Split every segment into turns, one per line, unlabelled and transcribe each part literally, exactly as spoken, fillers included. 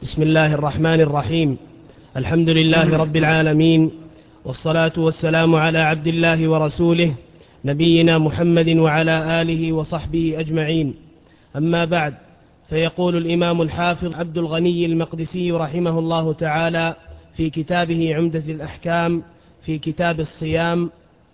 بسم الله الرحمن الرحيم. الحمد لله رب العالمين، والصلاة والسلام على عبد الله ورسوله نبينا محمد وعلى آله وصحبه أجمعين. أما بعد، فيقول الإمام الحافظ عبد الغني المقدسي رحمه الله تعالى في كتابه عمدة الأحكام في كتاب الصيام: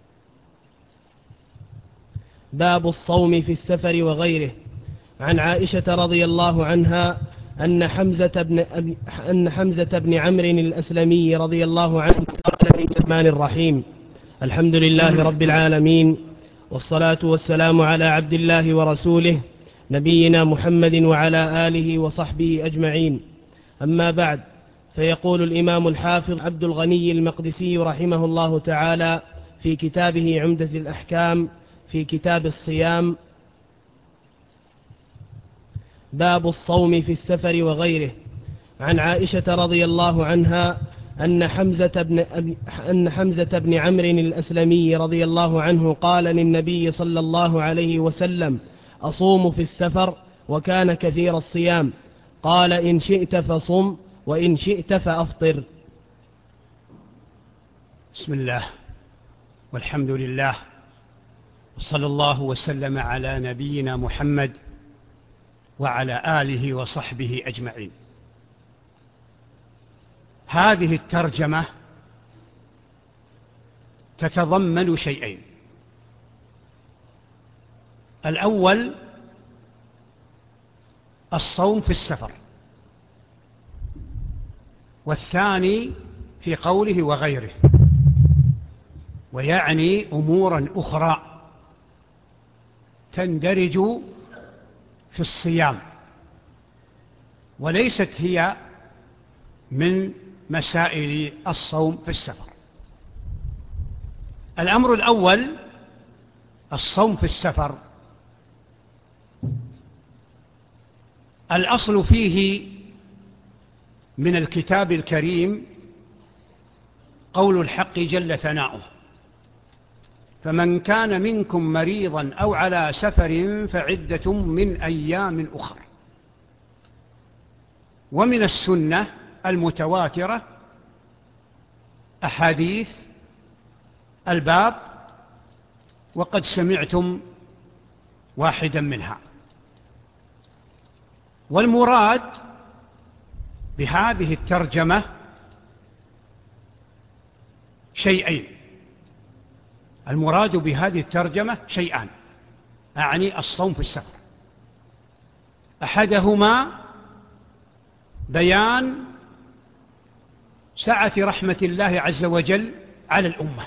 باب الصوم في السفر وغيره. عن عائشة رضي الله عنها أن حمزة بن, أن حمزة بن عمرو الأسلمي رضي الله عنه قال في الرحمن الرحيم: الحمد لله رب العالمين، والصلاة والسلام على عبد الله ورسوله نبينا محمد وعلى آله وصحبه أجمعين. أما بعد، فيقول الإمام الحافظ عبد الغني المقدسي رحمه الله تعالى في كتابه عمدة الأحكام في كتاب الصيام: باب الصوم في السفر وغيره. عن عائشة رضي الله عنها أن حمزة بن, أن حمزة بن عمرو الأسلمي رضي الله عنه قال للنبي صلى الله عليه وسلم: أصوم في السفر؟ وكان كثير الصيام. قال: إن شئت فصم، وإن شئت فأفطر.
بسم الله والحمد لله، وصلى الله وسلم على نبينا محمد وعلى آله وصحبه أجمعين. هذه الترجمة تتضمن شيئين: الأول الصوم في السفر، والثاني في قوله وغيره، ويعني أمورا أخرى تندرج في الصيام وليست هي من مسائل الصوم في السفر. الأمر الأول الصوم في السفر. الأصل فيه من الكتاب الكريم قول الحق جل ثناؤه: فمن كان منكم مريضا أو على سفر فعدة من أيام أخرى. ومن السنة المتواترة أحاديث الباب، وقد سمعتم واحدا منها. والمراد بهذه الترجمة شيئين المراد بهذه الترجمة شيئان أعني الصوم في السفر: أحدهما بيان سعة رحمة الله عز وجل على الأمة،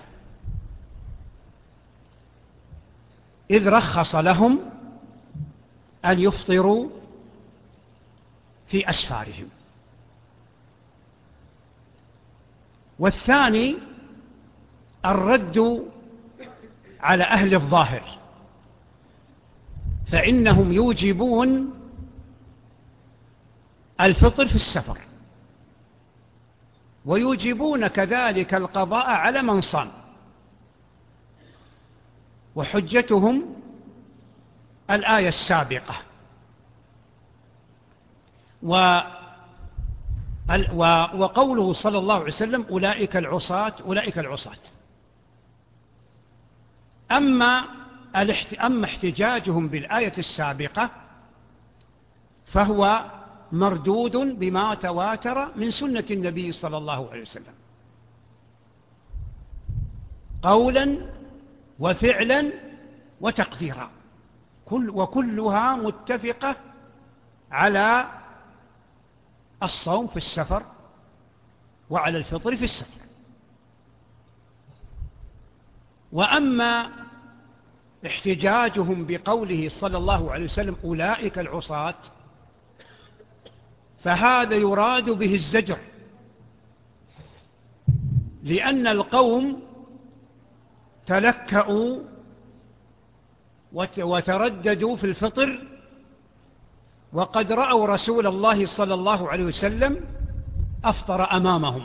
إذ رخص لهم أن يفطروا في أسفارهم. والثاني الرد على أهل الظاهر، فإنهم يوجبون الفطر في السفر، ويوجبون كذلك القضاء على من صام، وحجتهم الآية السابقة. وقوله صلى الله عليه وسلم: أولئك العصاة أولئك العصاة. أما أما احتجاجهم بالآية السابقة فهو مردود بما تواتر من سنة النبي صلى الله عليه وسلم قولا وفعلا وتقديرا، كل وكلها متفقة على الصوم في السفر وعلى الفطر في السفر. وأما احتجاجهم بقوله صلى الله عليه وسلم: أولئك العصاة، فهذا يراد به الزجر، لأن القوم تلكأوا وترددوا في الفطر، وقد رأوا رسول الله صلى الله عليه وسلم أفطر أمامهم،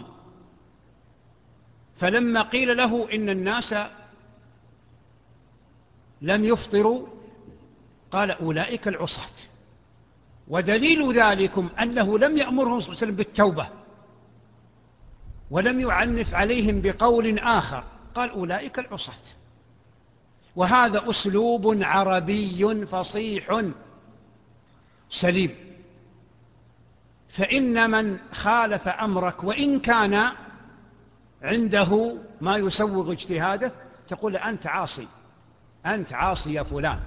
فلما قيل له إن الناس لم يفطروا قال: أولئك العصاة. ودليل ذلكم أنه لم يأمرهم صلى الله عليه وسلم بالتوبة، ولم يعنف عليهم بقول آخر، قال أولئك العصاة. وهذا أسلوب عربي فصيح سليم. فإن من خالف أمرك وإن كان عنده ما يسوغ اجتهاده تقول أنت عاصي، أنت عاصي يا فلان.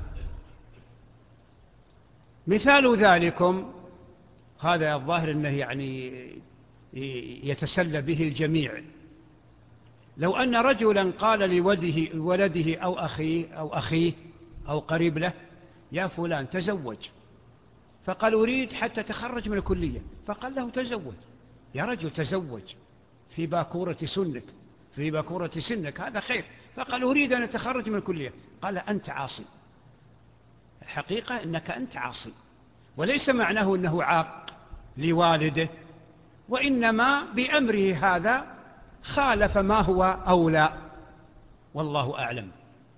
مثال ذلكم هذا الظاهر أنه يعني يتسلى به الجميع. لو أن رجلا قال لولده ولده أو أخيه أو أخيه أو قريب له يا فلان تزوج، فقال أريد حتى تخرج من الكلية، فقال له تزوج يا رجل، تزوج في باكورة سنك في باكورة سنك هذا خير. فقال أريد أن أتخرج من الكلية، قال أنت عاصي. الحقيقة أنك أنت عاصي، وليس معناه أنه عاق لوالده، وإنما بأمره هذا خالف ما هو أولى، والله أعلم.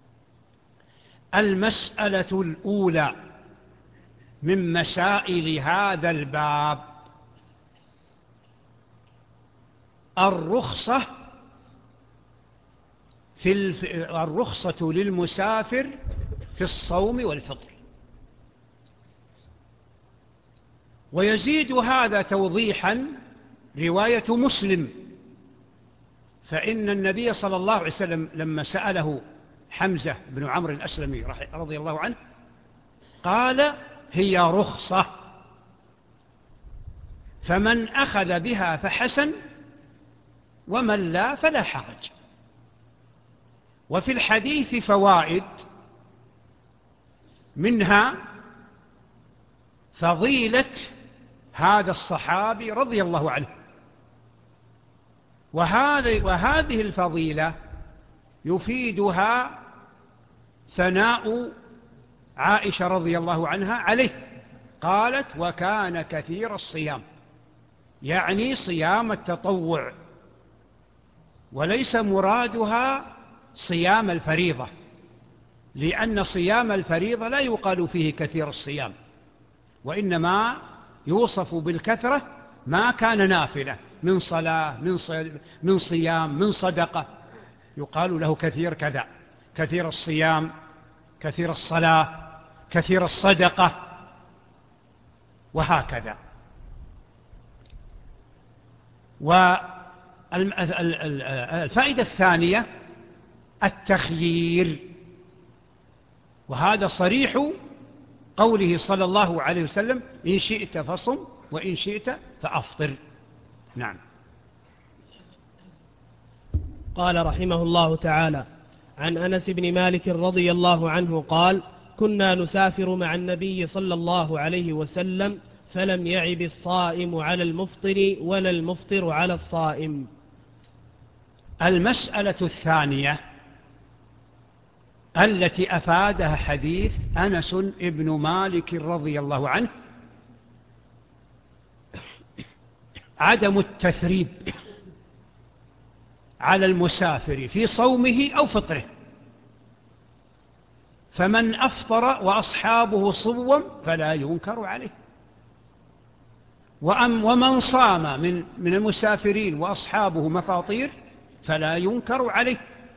المسألة الأولى من مسائل هذا الباب الرخصة في الف... الرخصة للمسافر في الصوم والفطر. ويزيد هذا توضيحا رواية مسلم، فإن النبي صلى الله عليه وسلم لما سأله حمزة بن عمرو الأسلمي رضي الله عنه قال هي رخصة، فمن أخذ بها فحسن ومن لا فلا حرج. وفي الحديث فوائد، منها فضيلة هذا الصحابي رضي الله عنه، وهذه الفضيلة يفيدها ثناء عائشة رضي الله عنها عليه، قالت وكان كثير الصيام، يعني صيام التطوع، وليس مرادها صيام الفريضة، لأن صيام الفريضة لا يقال فيه كثير الصيام، وإنما يوصف بالكثرة ما كان نافلة من صلاة من صيام من صدقة، يقال له كثير كذا، كثير الصيام، كثير الصلاة، كثير الصدقة، وهكذا. والفائدة الثانية التخيير، وهذا صريح قوله صلى الله عليه وسلم إن شئت فصم وإن شئت فأفطر. نعم.
قال رحمه الله تعالى عن أنس بن مالك رضي الله عنه قال كنا نسافر مع النبي صلى الله عليه وسلم فلم يعب الصائم على المفطر ولا المفطر على الصائم.
المسألة الثانية التي أفادها حديث أنس بن مالك رضي الله عنه عدم التثريب على المسافر في صومه أو فطره، فمن أفطر وأصحابه صوم فلا ينكر عليه، وأم ومن صام من من المسافرين وأصحابه مفاطير فلا ينكر عليه.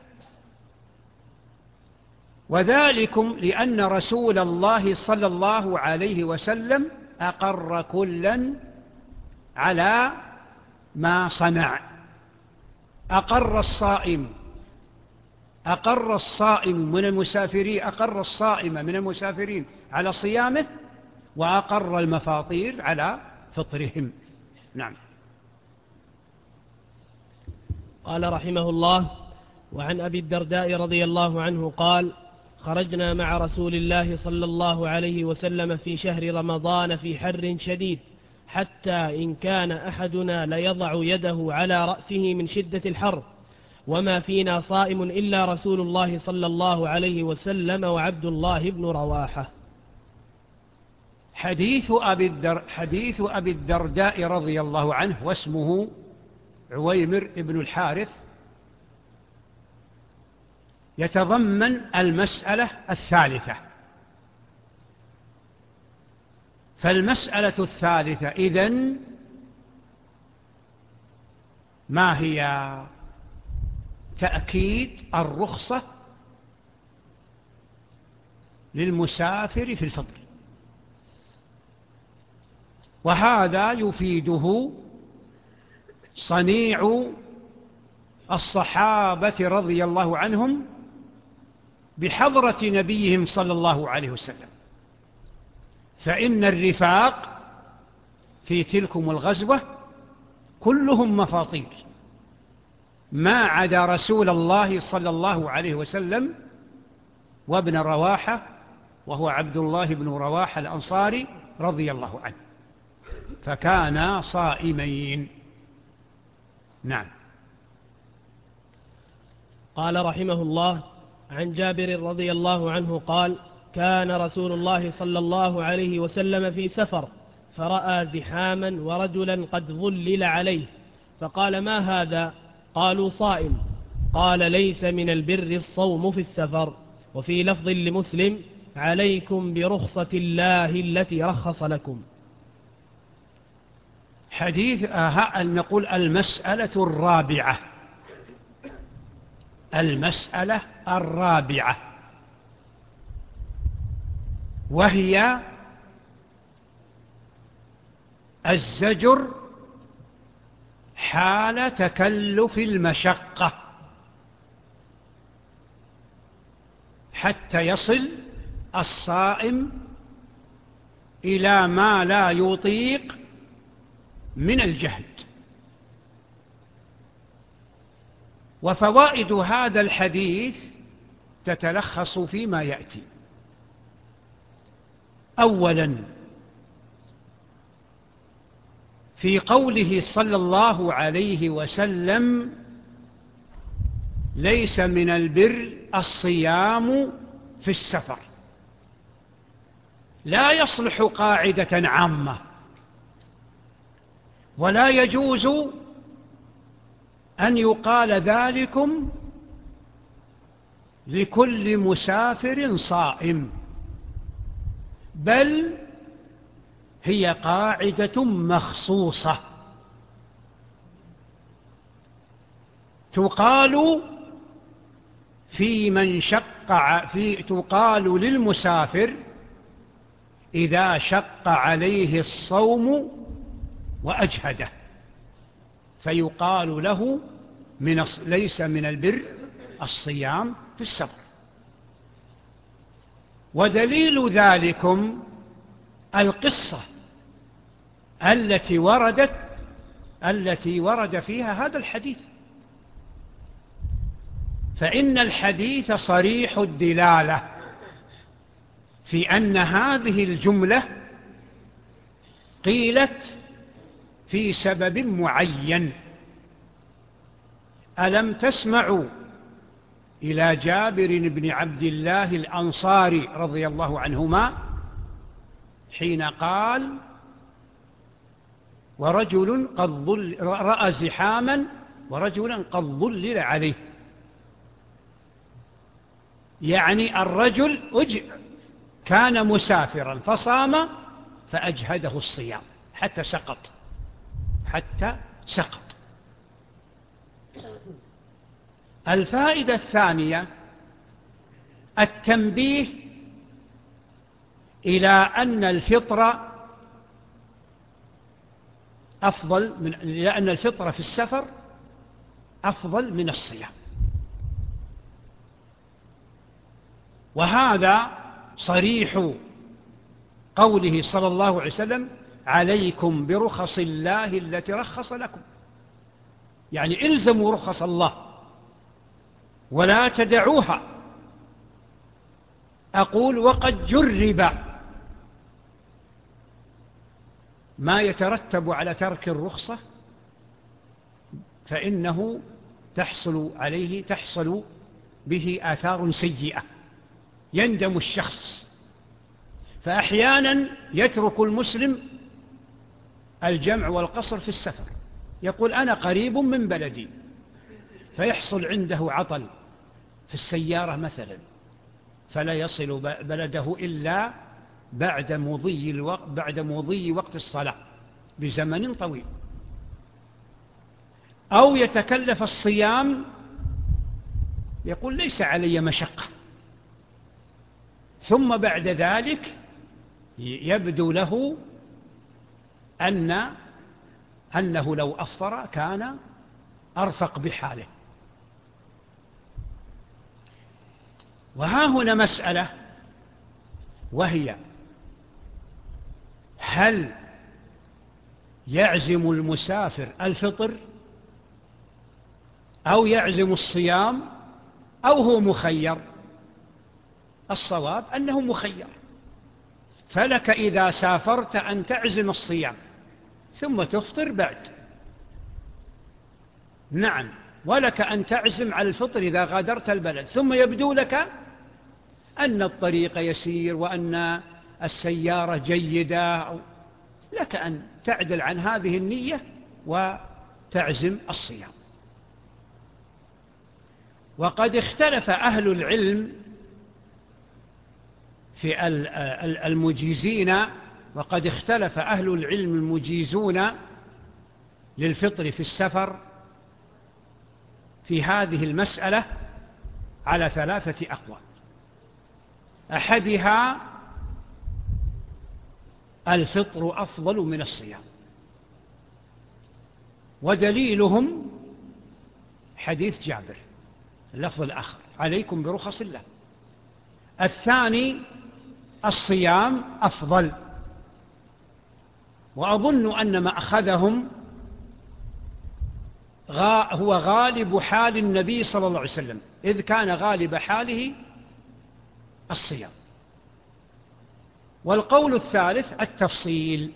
وذلكم لأن رسول الله صلى الله عليه وسلم أقر كلا على ما صنع. أقر الصائم أقر الصائم من المسافرين أقر الصائم من المسافرين على صيامه، وأقر المفاطير على فطرهم. نعم.
قال رحمه الله وعن أبي الدرداء رضي الله عنه قال خرجنا مع رسول الله صلى الله عليه وسلم في شهر رمضان في حر شديد، حتى إن كان أحدنا ليضع يده على رأسه من شدة الحر، وما فينا صائم إلا رسول الله صلى الله عليه وسلم وعبد الله بن رواحة.
حديث أبي, الدر حديث أبي الدرداء رضي الله عنه واسمه عويمر بن الحارث يتضمن المسألة الثالثة، فالمسألة الثالثة إذن ما هي؟ تأكيد الرخصة للمسافر في الفطر، وهذا يفيده صنيع الصحابة رضي الله عنهم بحضرة نبيهم صلى الله عليه وسلم، فإن الرفاق في تلكم الغزوة كلهم مفاطير ما عدا رسول الله صلى الله عليه وسلم وابن رواحة، وهو عبد الله بن رواحة الأنصاري رضي الله عنه، فكانا صائمين. نعم.
قال رحمه الله: عن جابر رضي الله عنه قال: كان رسول الله صلى الله عليه وسلم في سفر فرأى زحاما ورجلا قد ظلل عليه، فقال: ما هذا؟ قالوا: صائم. قال: ليس من البر الصوم في السفر. وفي لفظ لمسلم: عليكم برخصة الله التي رخص لكم.
حديث آه نقول المسألة الرابعة، المسألة الرابعة وهي الزجر حال تكلف المشقة حتى يصل الصائم إلى ما لا يطيق من الجهد. وفوائد هذا الحديث تتلخص فيما يأتي. أولا، في قوله صلى الله عليه وسلم: ليس من البر الصيام في السفر، لا يصلح قاعدة عامة، ولا يجوز أن يقال ذلكم لكل مسافر صائم، بل هي قاعدة مخصوصة تقال في من شق في تقال للمسافر إذا شق عليه الصوم وأجهده، فيقال له من ليس من البر الصيام في السفر. ودليل ذلكم القصة التي وردت التي ورد فيها هذا الحديث، فإن الحديث صريح الدلالة في أن هذه الجملة قيلت في سبب معين. ألم تسمعوا إلى جابر بن عبد الله الأنصاري رضي الله عنهما حين قال: ورجل قد ظل رأى زحاما ورجلا قد ظلل عليه، يعني الرجل كان مسافرا فصام فأجهده الصيام حتى سقط حتى سقط. الفائدة الثانية التنبيه إلى أن الفطر أفضل من لأن الفطر في السفر أفضل من الصيام، وهذا صريح قوله صلى الله عليه وسلم: عليكم برخص الله التي رخص لكم، يعني إلزموا رخص الله ولا تدعوها. أقول وقد جرب ما يترتب على ترك الرخصة، فإنه تحصل عليه تحصل به آثار سيئة، يندم الشخص. فأحيانا يترك المسلم الجمع والقصر في السفر، يقول أنا قريب من بلدي، فيحصل عنده عطل في السيارة مثلا، فلا يصل بلده إلا بعد مضي الوقت بعد مضي وقت الصلاة بزمن طويل، أو يتكلف الصيام يقول ليس علي مشقة، ثم بعد ذلك يبدو له أن أنه لو أفطر كان أرفق بحاله. وها هنا مسألة، وهي هل يعزم المسافر الفطر أو يعزم الصيام أو هو مخير؟ الصواب أنه مخير، فلك إذا سافرت أن تعزم الصيام ثم تفطر بعد، نعم، ولك أن تعزم على الفطر إذا غادرت البلد، ثم يبدو لك أن الطريق يسير وأن السيارة جيدة، لك أن تعدل عن هذه النية وتعزم الصيام. وقد اختلف أهل العلم في المجيزين وقد اختلف أهل العلم المجيزون للفطر في السفر في هذه المسألة على ثلاثة أقوال. أحدها الفطر أفضل من الصيام، ودليلهم حديث جابر اللفظ الآخر عليكم برخص الله. الثاني الصيام أفضل، وأظن أن ما أخذهم هو غالب حال النبي صلى الله عليه وسلم، إذ كان غالب حاله الصيام. والقول الثالث التفصيل،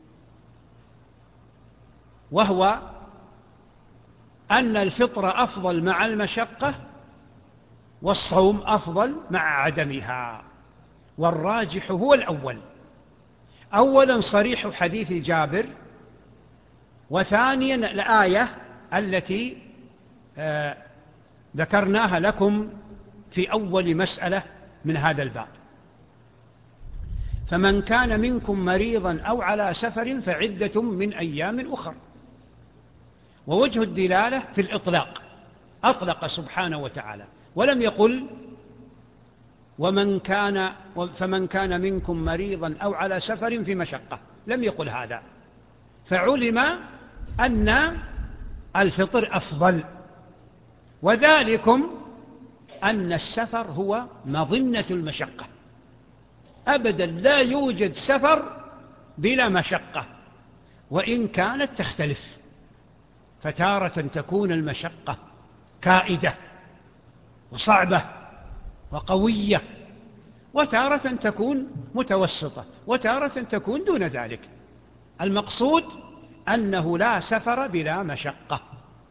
وهو أن الفطر أفضل مع المشقة والصوم أفضل مع عدمها، والراجح هو الأول. أولا صريح حديث جابر، وثانيا الآية التي آه ذكرناها لكم في أول مسألة من هذا الباب: فمن كان منكم مريضا أو على سفر فعدة من أيام أخر. ووجه الدلالة في الإطلاق، أطلق سبحانه وتعالى ولم يقل ومن كان فمن كان منكم مريضا أو على سفر في مشقة، لم يقل هذا، فعلم أن الفطر أفضل. وذلكم أن السفر هو مظنة المشقة، أبدا لا يوجد سفر بلا مشقة، وإن كانت تختلف، فتارة تكون المشقة كائدة وصعبة وقوية، وتارة تكون متوسطة، وتارة تكون دون ذلك. المقصود أنه لا سفر بلا مشقة.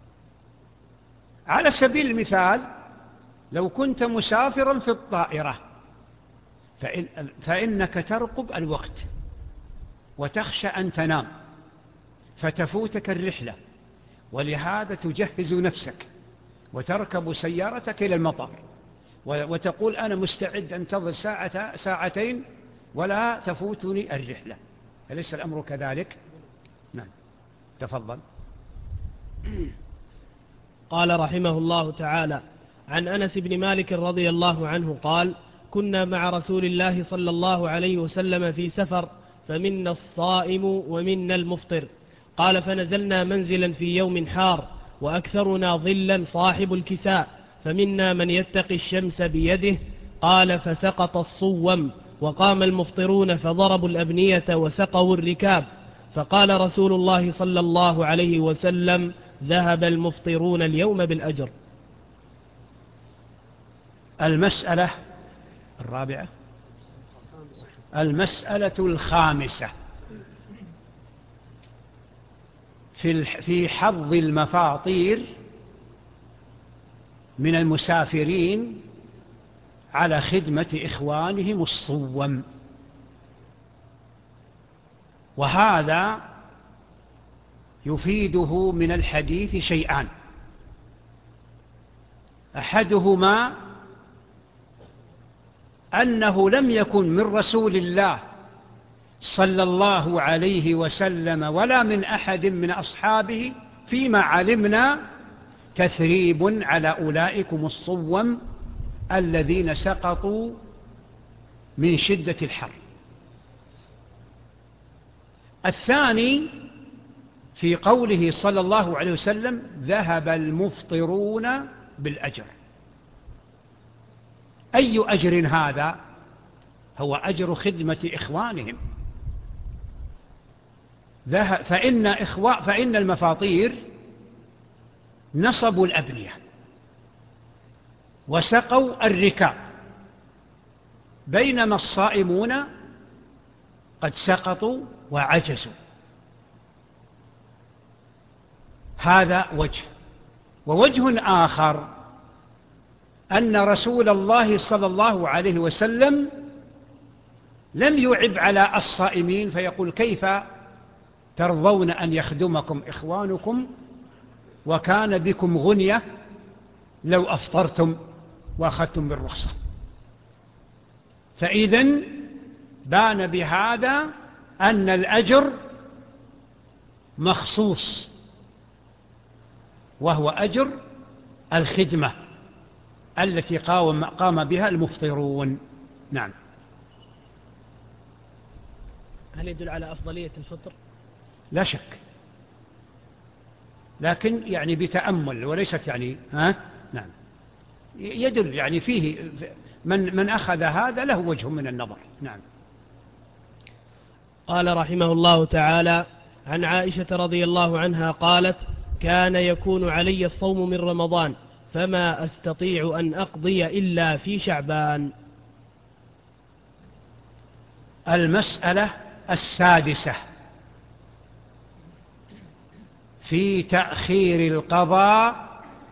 على سبيل المثال، لو كنت مسافرا في الطائرة فإن فإنك ترقب الوقت وتخشى أن تنام فتفوتك الرحلة، ولهذا تجهز نفسك وتركب سيارتك إلى المطار وتقول أنا مستعد أنتظر ساعة ساعتين ولا تفوتني الرحلة. أليس الأمر كذلك؟ نعم، تفضل.
قال رحمه الله تعالى: عن أنس بن مالك رضي الله عنه قال: كنا مع رسول الله صلى الله عليه وسلم في سفر، فمنا الصائم ومنا المفطر. قال: فنزلنا منزلا في يوم حار، وأكثرنا ظلا صاحب الكساء، فمنا من يتقي الشمس بيده. قال: فسقط الصوم، وقام المفطرون فضربوا الأبنية وسقوا الركاب. فقال رسول الله صلى الله عليه وسلم: ذهب المفطرون اليوم بالأجر.
المسألة الرابعة، المسألة الخامسة في في حظ المفاطير من المسافرين على خدمة إخوانهم الصوم. وهذا يفيده من الحديث شيئان: أحدهما أنه لم يكن من رسول الله صلى الله عليه وسلم ولا من أحد من أصحابه فيما علمنا تثريب على أولئكم الصوم الذين سقطوا من شدة الحر. الثاني في قوله صلى الله عليه وسلم ذهب المفطرون بالأجر. أي أجر هذا؟ هو أجر خدمة إخوانهم. فإن, إخوة فإن المفاطير نصبوا الأبنية وسقوا الركاب، بينما الصائمون قد سقطوا وعجزوا. هذا وجه. ووجه آخر أن رسول الله صلى الله عليه وسلم لم يعب على الصائمين فيقول كيف ترضون أن يخدمكم إخوانكم وكان بكم غنية لو أفطرتم وأخذتم بالرخصة. فإذن بان بهذا أن الأجر مخصوص، وهو أجر الخدمة التي قام, قام بها المفطرون. نعم.
هل يدل على أفضلية الفطر؟
لا شك، لكن يعني بتأمل وليست يعني ها؟ نعم، يدل يعني فيه من, من أخذ هذا له وجه من النظر. نعم.
قال رحمه الله تعالى: عن عائشة رضي الله عنها قالت: كان يكون علي الصوم من رمضان فما أستطيع أن أقضي إلا في شعبان.
المسألة السادسة في تأخير القضاء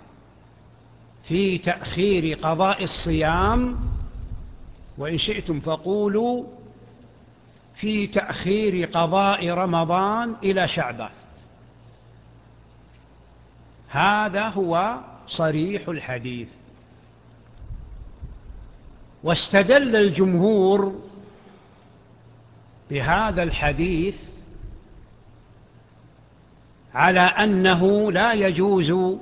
في تأخير قضاء الصيام، وإن شئتم فقولوا في تأخير قضاء رمضان إلى شعبان. هذا هو صريح الحديث. واستدل الجمهور بهذا الحديث على أنه لا يجوز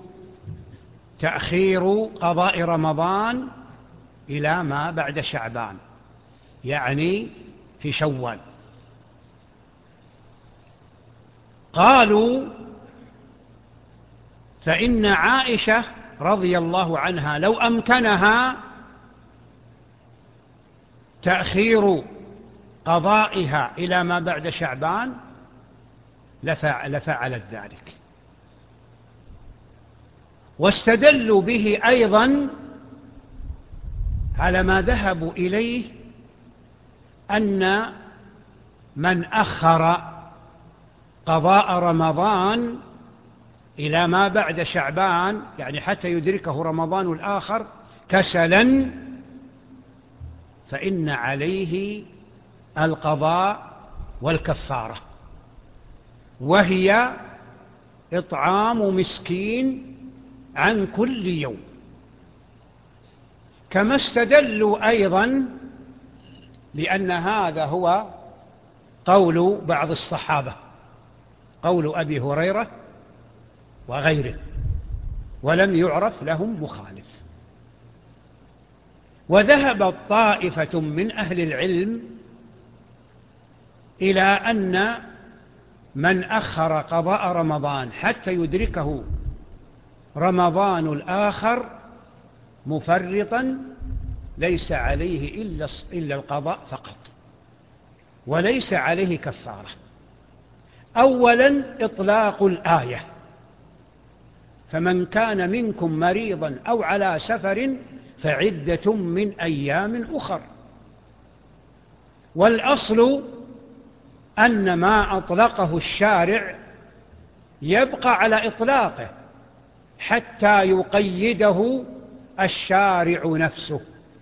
تأخير قضاء رمضان إلى ما بعد شعبان، يعني في شوال. قالوا فإن عائشة رضي الله عنها لو أمكنها تأخير قضائها إلى ما بعد شعبان لفعلت ذلك. واستدلوا به أيضا على ما ذهبوا إليه أن من أخر قضاء رمضان إلى ما بعد شعبان، يعني حتى يدركه رمضان الآخر كسلا، فإن عليه القضاء والكفارة، وهي إطعام مسكين عن كل يوم. كما استدلوا أيضا لأن هذا هو قول بعض الصحابة، قول أبي هريرة وغيره، ولم يعرف لهم مخالف. وذهبت طائفة من أهل العلم إلى أن من أخر قضاء رمضان حتى يدركه رمضان الآخر مفرطا ليس عليه إلا إلا القضاء فقط، وليس عليه كفارة. أولا إطلاق الآية: فمن كان منكم مريضا أو على سفر فعدة من أيام أخر. والأصل أن ما أطلقه الشارع يبقى على إطلاقه حتى يقيده الشارع نفسه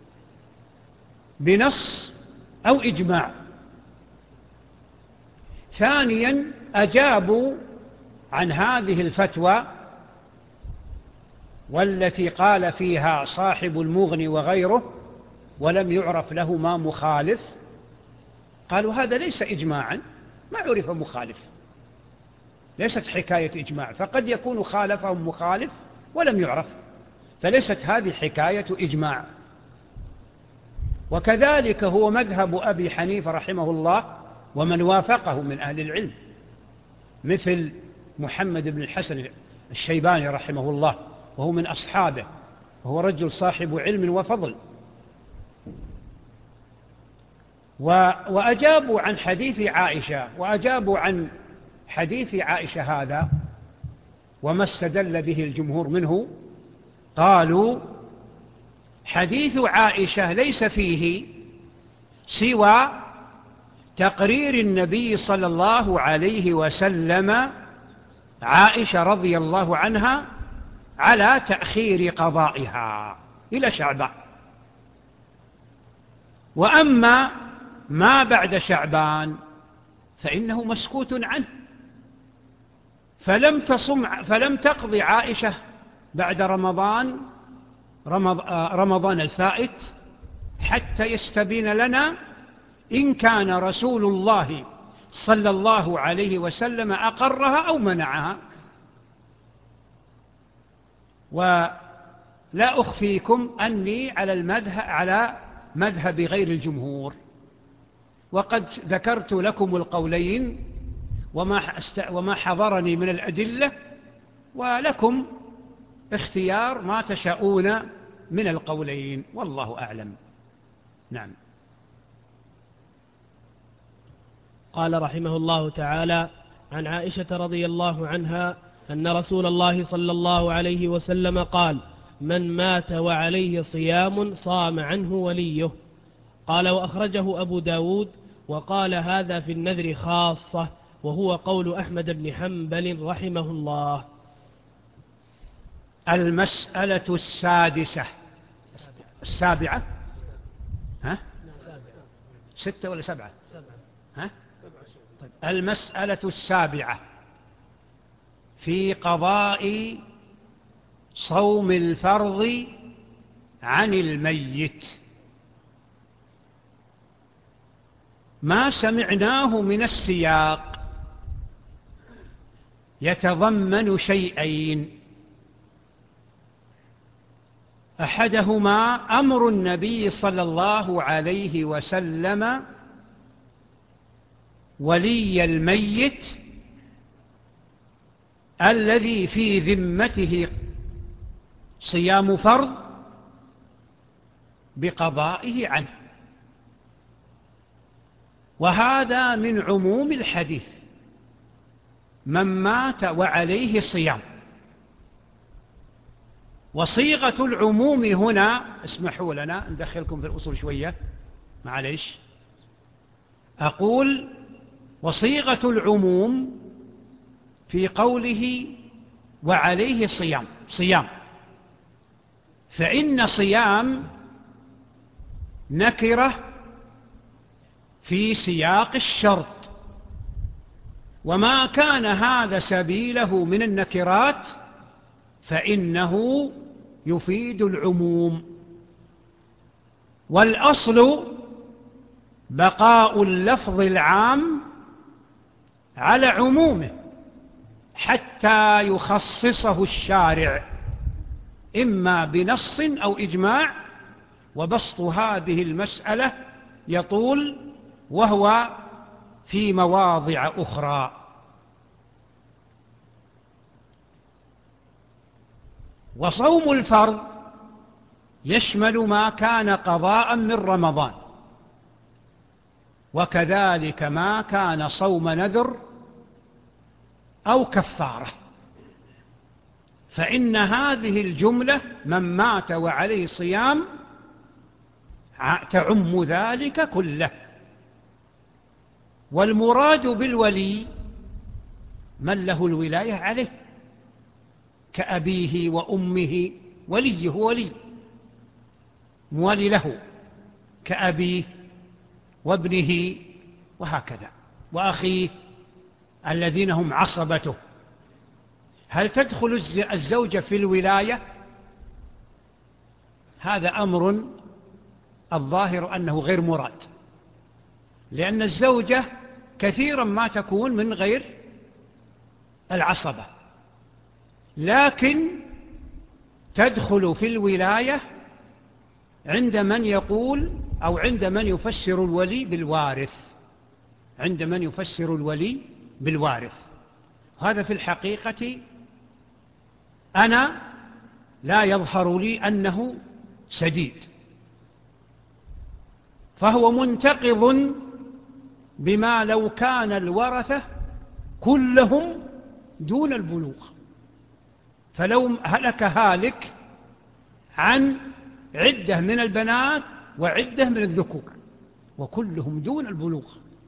بنص أو إجماع. ثانيا أجابوا عن هذه الفتوى والتي قال فيها صاحب المغني وغيره ولم يعرف له ما مخالف، قالوا هذا ليس إجماعا، ما عرف مخالف، ليست حكاية إجماع، فقد يكون خالفهم مخالف ولم يعرف، فليست هذه حكاية إجماع. وكذلك هو مذهب أبي حنيفة رحمه الله ومن وافقه من أهل العلم، مثل محمد بن الحسن الشيباني رحمه الله، وهو من أصحابه، وهو رجل صاحب علم وفضل. وأجابوا عن حديث عائشة، وأجابوا عن حديث عائشة هذا وما استدل به الجمهور منه، قالوا حديث عائشة ليس فيه سوى تقرير النبي صلى الله عليه وسلم عائشة رضي الله عنها على تأخير قضائها إلى شعبان، وأما ما بعد شعبان فإنه مسكوت عنه، فلم تصم فلم تقضي عائشة بعد رمضان رمضان الفائت حتى يستبين لنا إن كان رسول الله صلى الله عليه وسلم أقرها أو منعها. ولا أخفيكم أني على المذهب على مذهب غير الجمهور، وقد ذكرت لكم القولين وما حضرني من الأدلة، ولكم اختيار ما تشاءون من القولين، والله أعلم. نعم.
قال رحمه الله تعالى: عن عائشة رضي الله عنها أن رسول الله صلى الله عليه وسلم قال: من مات وعليه صيام صام عنه وليه. قال: وأخرجه أبو داود، وقال هذا في النذر خاصة، وهو قول أحمد بن حنبل رحمه الله.
المسألة السادسة السابعة ها؟ ستة ولا سبعة؟ ها؟ طيب. المسألة السابعة في قضاء صوم الفرض عن الميت. ما سمعناه من السياق يتضمن شيئين: أحدهما أمر النبي صلى الله عليه وسلم ولي الميت الذي في ذمته صيام فرض بقضائه عنه، وهذا من عموم الحديث: من مات وعليه صيام. وصيغة العموم هنا، اسمحوا لنا ندخلكم في الأصول شوية، معليش، أقول وصيغة العموم في قوله وعليه صيام صيام فإن صيام نكرة في سياق الشرط، وما كان هذا سبيله من النكرات فإنه يفيد العموم. والأصل بقاء اللفظ العام على عمومه حتى يخصصه الشارع إما بنص أو إجماع، وبسط هذه المسألة يطول وهو في مواضع أخرى. وصوم الفرض يشمل ما كان قضاء من رمضان، وكذلك ما كان صوم نذر أو كفارة، فإن هذه الجملة من مات وعليه صيام تعم ذلك كله. والمراد بالولي من له الولاية عليه كأبيه وأمه، وليه ولي مولي له كأبيه وابنه وهكذا وأخيه الذين هم عصبته. هل تدخل الزوجة في الولاية؟ هذا أمر الظاهر أنه غير مراد، لأن الزوجة كثيرا ما تكون من غير العصبة، لكن تدخل في الولاية عند من يقول أو عند من يفسر الولي بالوارث، عند من يفسر الولي بالوارث. هذا في الحقيقة أنا لا يظهر لي أنه سديد، فهو منتقض بما لو كان الورثة كلهم دون البلوغ، فلو هلك هالك عن عدة من البنات وعدة من الذكور وكلهم دون البلوغ،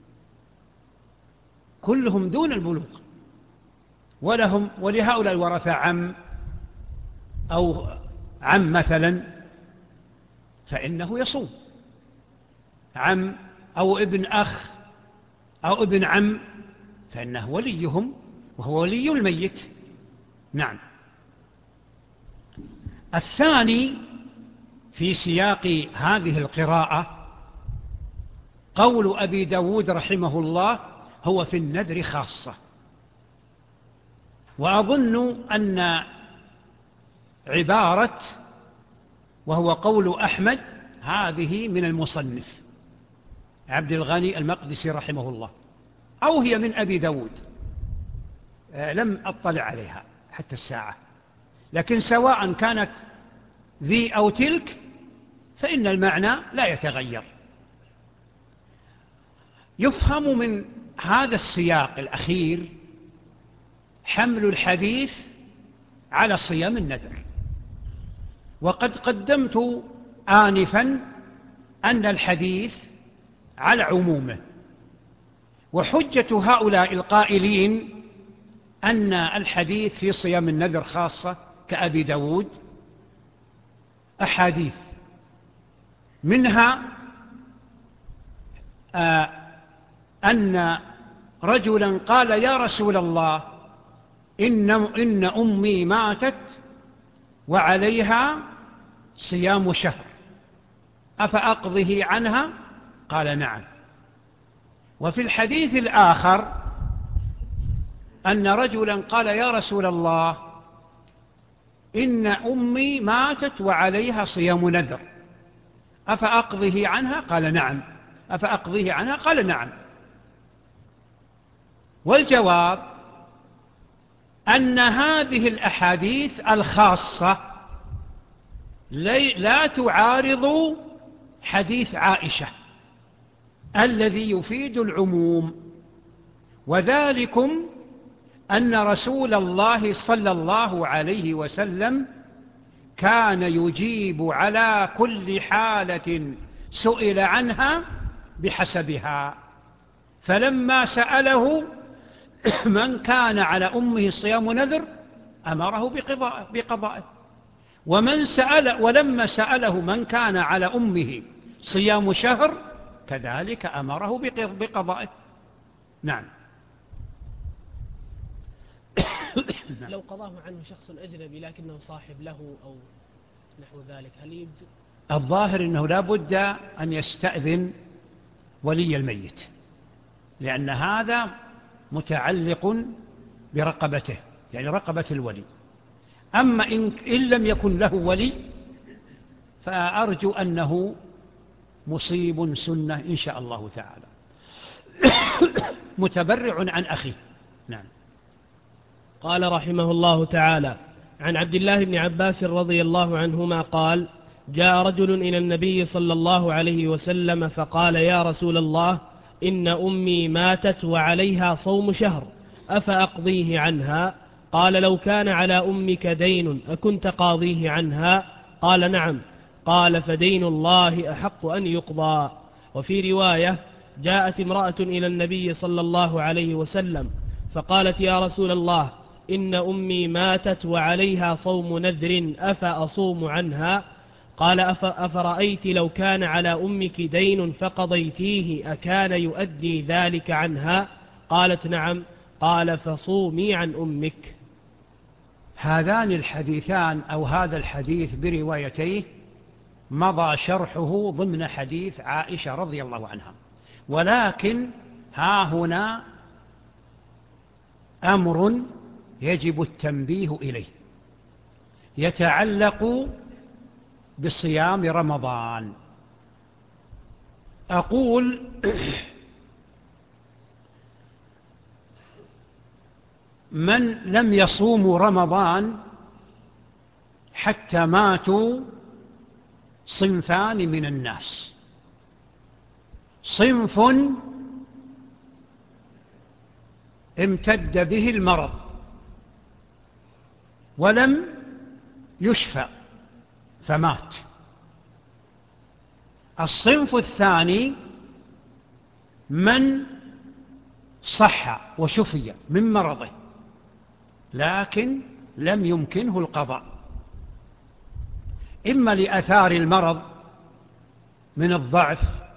كلهم دون البلوغ، ولهم ولهؤلاء الورثة عم أو عم مثلا فإنه يصوم، عم أو ابن أخ أو ابن عم فإنه وليهم وهو ولي الميت. نعم. الثاني في سياق هذه القراءة قول أبي داود رحمه الله هو في النذر خاصة، وأظن أن عبارة وهو قول أحمد هذه من المصنف عبد الغني المقدسي رحمه الله، أو هي من أبي داود، لم أطلع عليها حتى الساعة، لكن سواء كانت ذي أو تلك فإن المعنى لا يتغير. يفهم من هذا السياق الأخير حمل الحديث على صيام النذر، وقد قدمت آنفا أن الحديث على عمومه، وحجة هؤلاء القائلين أن الحديث في صيام النذر خاصة كأبي داود أحاديث، منها آه أن رجلا قال يا رسول الله إن, إن أمي ماتت وعليها صيام شهر أفأقضه عنها؟ قال نعم. وفي الحديث الآخر أن رجلا قال يا رسول الله إن أمي ماتت وعليها صيام نذر أفأقضه عنها؟ قال نعم. أفأقضيه عنها؟ قال نعم. والجواب أن هذه الأحاديث الخاصة لا تعارض حديث عائشة الذي يفيد العموم، وذلكم أن رسول الله صلى الله عليه وسلم كان يجيب على كل حالة سئل عنها بحسبها، فلما سأله من كان على أمه صيام نذر أمره بقضائه، ومن سأل ولما سأله من كان على أمه صيام شهر كذلك أمره بقضائه. نعم.
لو قضاه عنه شخص أجنبي لكنه صاحب له أو نحو ذلك هل يجزئ؟
الظاهر أنه لا بد أن يستأذن ولي الميت، لأن هذا متعلق برقبته، يعني رقبة الولي. أما إن, إن لم يكن له ولي فأرجو أنه مصيب سنة إن شاء الله تعالى متبرع عن أخيه. نعم.
قال رحمه الله تعالى عن عبد الله بن عباس رضي الله عنهما قال جاء رجل إلى النبي صلى الله عليه وسلم فقال يا رسول الله إن أمي ماتت وعليها صوم شهر أفأقضيه عنها؟ قال لو كان على أمك دين أكنت قاضيه عنها؟ قال نعم. قال فدين الله أحق أن يقضى. وفي رواية جاءت امرأة إلى النبي صلى الله عليه وسلم فقالت يا رسول الله إن أمي ماتت وعليها صوم نذر أفأصوم عنها؟ قال أفرأيت لو كان على أمك دين فقضيتيه أكان يؤدي ذلك عنها؟ قالت نعم. قال فصومي عن أمك.
هذان الحديثان أو هذا الحديث بروايتيه مضى شرحه ضمن حديث عائشة رضي الله عنها، ولكن ها هنا أمر يجب التنبيه إليه يتعلق بصيام رمضان. أقول من لم يصوموا رمضان حتى ماتوا صنفان من الناس. صنف امتد به المرض ولم يشفى فمات. الصنف الثاني من صح وشفي من مرضه لكن لم يمكنه القضاء، إما لآثار المرض من الضعف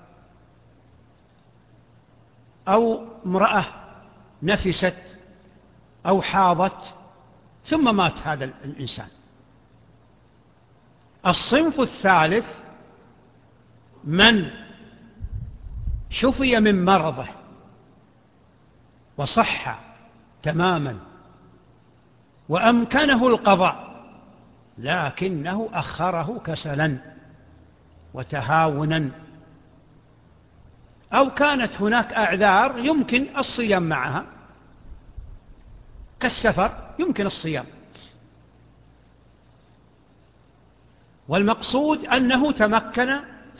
أو امرأة نفست أو حاضت ثم مات هذا الإنسان. الصنف الثالث من شفي من مرضه وصح تماما وأمكنه القضاء لكنه أخره كسلا وتهاونا، أو كانت هناك أعذار يمكن الصيام معها كالسفر يمكن الصيام. والمقصود أنه تمكن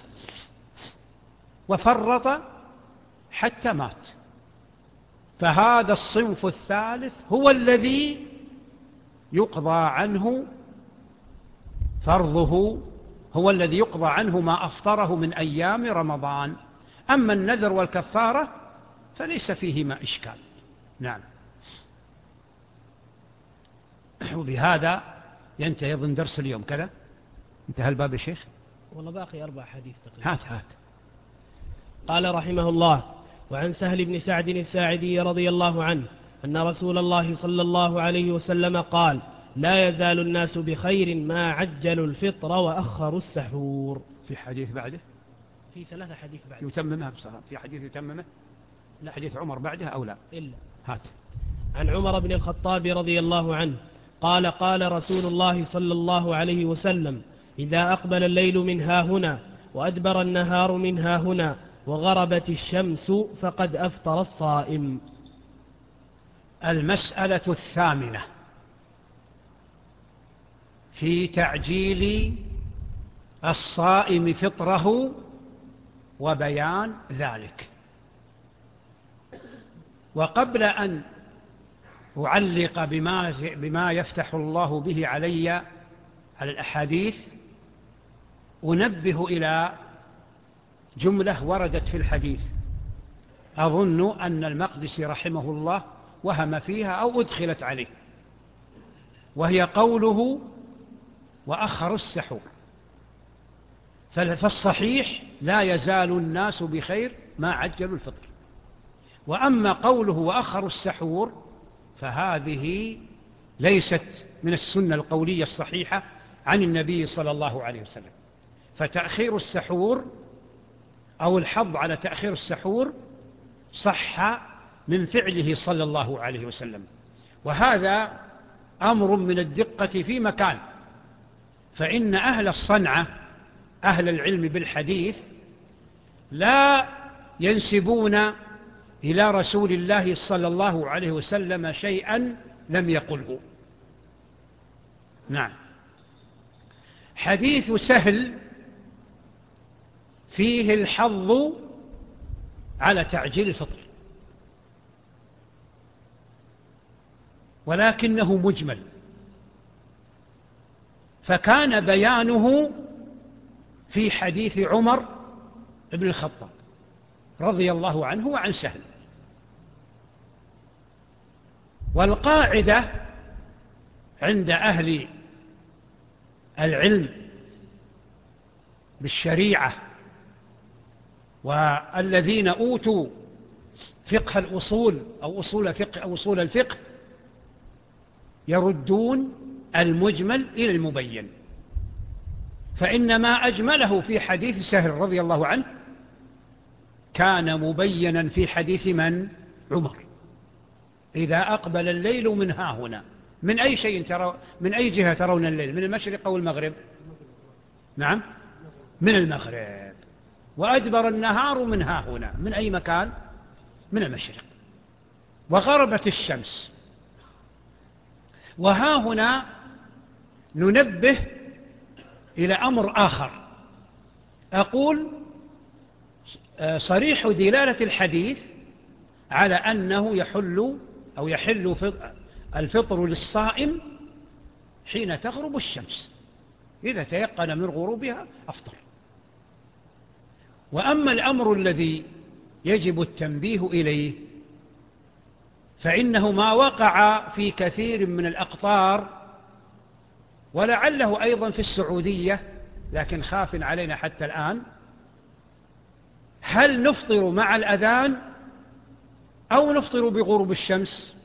وفرط حتى مات، فهذا الصنف الثالث هو الذي يقضى عنه فرضه، هو الذي يقضى عنه ما أفطره من أيام رمضان. أما النذر والكفارة فليس فيهما إشكال. نعم. وبهذا ينتهي أظن درس اليوم كذا. انتهى الباب يا شيخ؟
والله باقي أربع حديث تقريبا.
هات هات.
قال رحمه الله: وعن سهل بن سعد الساعدي رضي الله عنه أن رسول الله صلى الله عليه وسلم قال: لا يزال الناس بخير ما عجلوا الفطر وأخروا السحور.
في حديث بعده؟
في ثلاثة حديث بعده.
يتممها بصراحة. في حديث يتممه؟ لا. حديث عمر بعده أو لا؟
إلا.
هات.
عن عمر بن الخطاب رضي الله عنه قال: قال رسول الله صلى الله عليه وسلم: إذا أقبل الليل من ها هنا وأدبر النهار من ها هنا وغربت الشمس فقد أفطر الصائم.
المسألة الثامنة في تعجيل الصائم فطره وبيان ذلك. وقبل أن أعلق بما, بما يفتح الله به علي على الأحاديث أنبه إلى جملة وردت في الحديث أظن أن المقدسي رحمه الله وهم فيها أو أدخلت عليه، وهي قوله: وأخر السحور. فالصحيح لا يزال الناس بخير ما عجلوا الفطر. وأما قوله وأخر السحور فهذه ليست من السنة القولية الصحيحة عن النبي صلى الله عليه وسلم. فتأخير السحور أو الحظ على تأخير السحور صح من فعله صلى الله عليه وسلم، وهذا أمر من الدقة في مكان. فإن أهل الصنعة أهل العلم بالحديث لا ينسبون إلى رسول الله صلى الله عليه وسلم شيئا لم يقله. نعم. حديث سهل فيه الحظ على تعجيل الفطر، ولكنه مجمل، فكان بيانه في حديث عمر بن الخطاب رضي الله عنه وعن سهل. والقاعدة عند أهل العلم بالشريعة والذين أوتوا فقه الأصول أو أصول فقه أو أصول الفقه يردون المجمل إلى المبين. فإن ما أجمله في حديث سهل رضي الله عنه كان مبينا في حديث من؟ عمر. إذا أقبل الليل من ها هنا، من أي شيء ترى، من أي جهة ترون الليل؟ من المشرق أو المغرب؟ نعم، من المغرب. وأدبر النهار من ها هنا، من أي مكان؟ من المشرق. وغربت الشمس. وها هنا ننبه إلى أمر آخر. أقول صريح دلالة الحديث على أنه يحل أو يحل الفطر للصائم حين تغرب الشمس، إذا تيقن من غروبها أفطر. وأما الأمر الذي يجب التنبيه إليه فإنه ما وقع في كثير من الأقطار، ولعله أيضا في السعودية، لكن خاف علينا حتى الآن. هل نفطر مع الأذان أو نفطر بغروب الشمس؟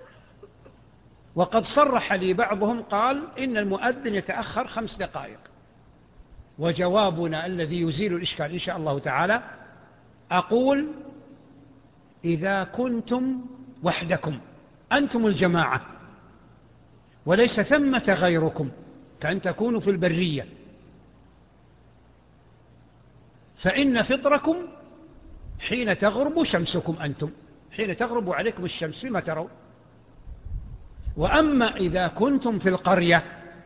وقد صرح لي بعضهم قال إن المؤذن يتأخر خمس دقائق. وجوابنا الذي يزيل الإشكال إن شاء الله تعالى، أقول إذا كنتم وحدكم، أنتم الجماعة وليس ثمة غيركم، كأن تكونوا في البرية، فإن فطركم حين تغرب شمسكم أنتم، حين تغرب عليكم الشمس فيما ترون. وأما إذا كنتم في القرية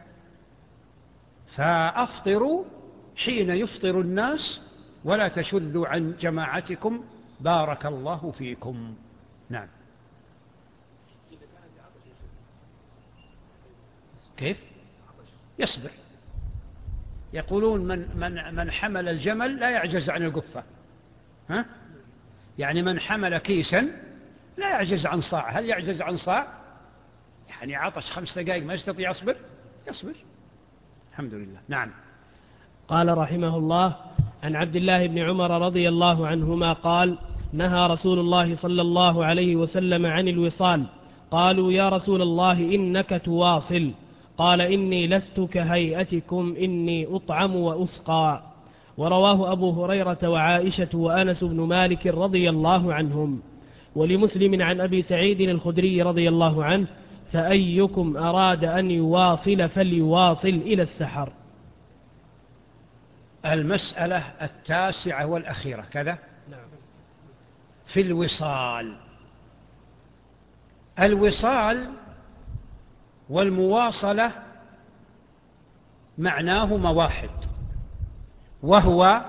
فأفطروا حين يفطر الناس، ولا تشذوا عن جماعتكم بارك الله فيكم. نعم. كيف؟ يصبر. يقولون من, من, من حمل الجمل لا يعجز عن القفة. ها؟ يعني من حمل كيسا لا يعجز عن صاع. هل يعجز عن صاع؟ يعني عطش خمس دقائق ما يستطيع يصبر؟ يصبر. الحمد لله. نعم.
قال رحمه الله: عن عبد الله بن عمر رضي الله عنهما قال: نهى رسول الله صلى الله عليه وسلم عن الوصال. قالوا: يا رسول الله إنك تواصل. قال: إني لست كهيئتكم، إني أطعم وأسقى. ورواه أبو هريرة وعائشة وأنس بن مالك رضي الله عنهم. ولمسلم عن أبي سعيد الخدري رضي الله عنه: فأيكم أراد أن يواصل فليواصل إلى السحر.
المسألة التاسعة والأخيرة كذا في الوصال. الوصال والمواصلة معناهما واحد، وهو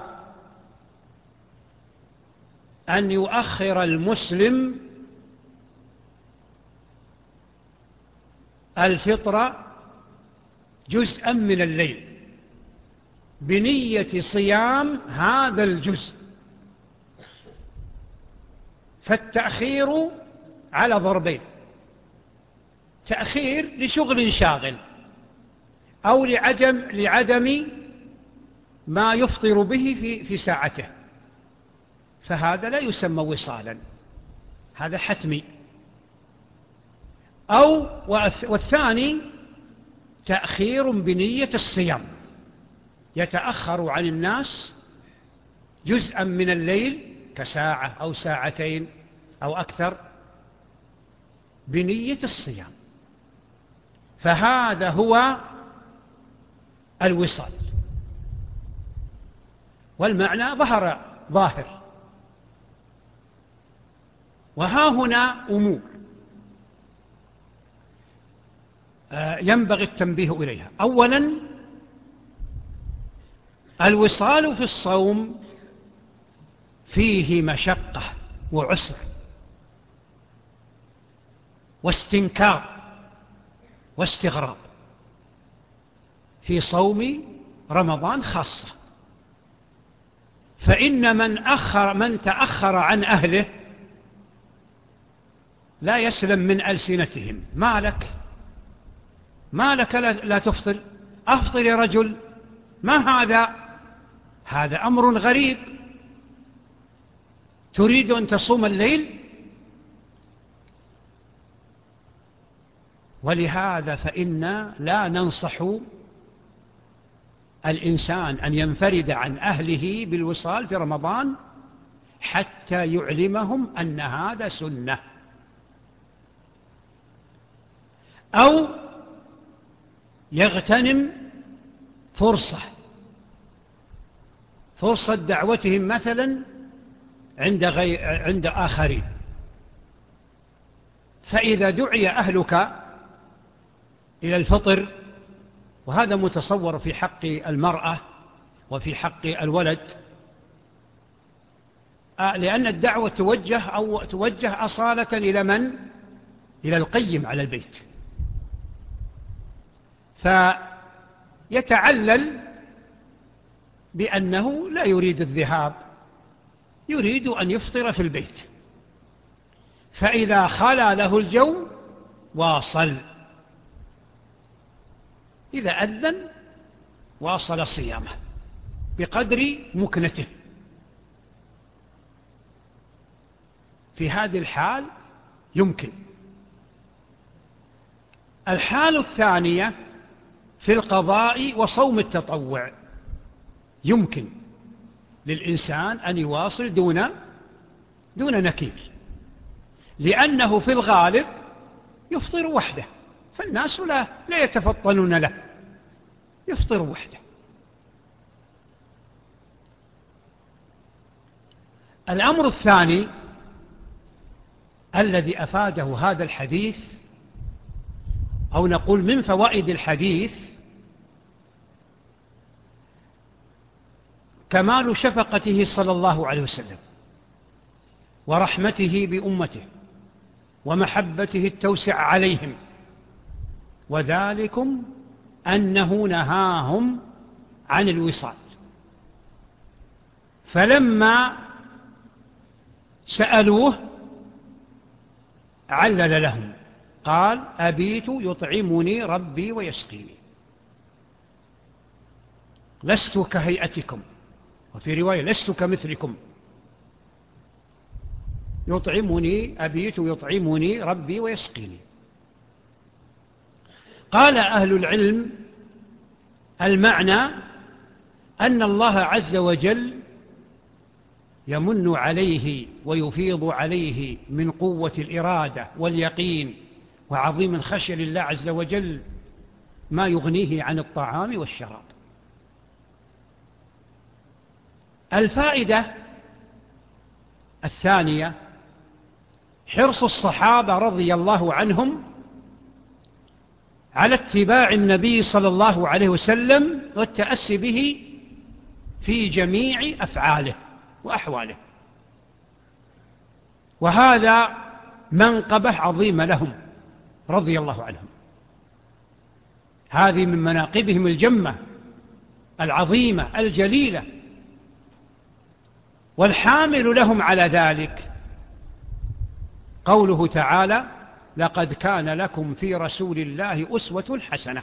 أن يؤخر المسلم الفطر جزءا من الليل بنية صيام هذا الجزء. فالتأخير على ضربين: تأخير لشغل شاغل، أو لعدم, لعدم ما يفطر به في, في ساعته، فهذا لا يسمى وصالا، هذا حتمي. أو والثاني تأخير بنية الصيام، يتأخر عن الناس جزءا من الليل كساعة أو ساعتين أو أكثر بنية الصيام، فهذا هو الوصال. والمعنى ظهر ظاهر. وها هنا أمور ينبغي التنبيه إليها. أولا، الوصال في الصوم فيه مشقة وعسر واستنكار واستغراب في صوم رمضان خاصة. فإن من أخر من تأخر عن أهله لا يسلم من ألسنتهم: ما لك ما لك لا, لا تفطر؟ أفطر يا رجل، ما هذا؟ هذا أمر غريب، تريد أن تصوم الليل؟ ولهذا فإن لا ننصح الإنسان أن ينفرد عن أهله بالوصال في رمضان حتى يعلمهم أن هذا سنة، أو يغتنم فرصة فرصة دعوتهم مثلا عند, غير عند آخرين، فإذا دعي أهلك إلى الفطر، وهذا متصور في حق المرأة وفي حق الولد، لأن الدعوة توجه أو توجه أصالة إلى من؟ إلى القيم على البيت، فيتعلل بأنه لا يريد الذهاب، يريد أن يفطر في البيت، فإذا خلا له الجو واصل، إذا أذن واصل صيامه بقدر مكنته. في هذه الحال يمكن. الحال الثانية في القضاء وصوم التطوع، يمكن للإنسان أن يواصل دون دون نكير، لأنه في الغالب يفطر وحده، فالناس لا, لا يتفطنون له، يفطر وحده. الأمر الثاني الذي أفاده هذا الحديث، أو نقول من فوائد الحديث، كمال شفقته صلى الله عليه وسلم ورحمته بأمته ومحبته التوسع عليهم، وذلكم أنه نهاهم عن الوصال، فلما سألوه علل لهم قال: أبيت يطعمني ربي ويسقيني، لست كهيئتكم، وفي رواية لست كمثلكم، يطعمني أبيت يطعمني ربي ويسقيني. قال أهل العلم: المعنى أن الله عز وجل يمن عليه ويفيض عليه من قوة الإرادة واليقين وعظيم الخشية لله عز وجل ما يغنيه عن الطعام والشراب. الفائدة الثانية حرص الصحابة رضي الله عنهم على اتباع النبي صلى الله عليه وسلم والتأسي به في جميع أفعاله وأحواله، وهذا منقبة عظيمة لهم رضي الله عنهم، هذه من مناقبهم الجمة العظيمة الجليلة، والحامل لهم على ذلك قوله تعالى: لقد كان لكم في رسول الله أسوة حسنة،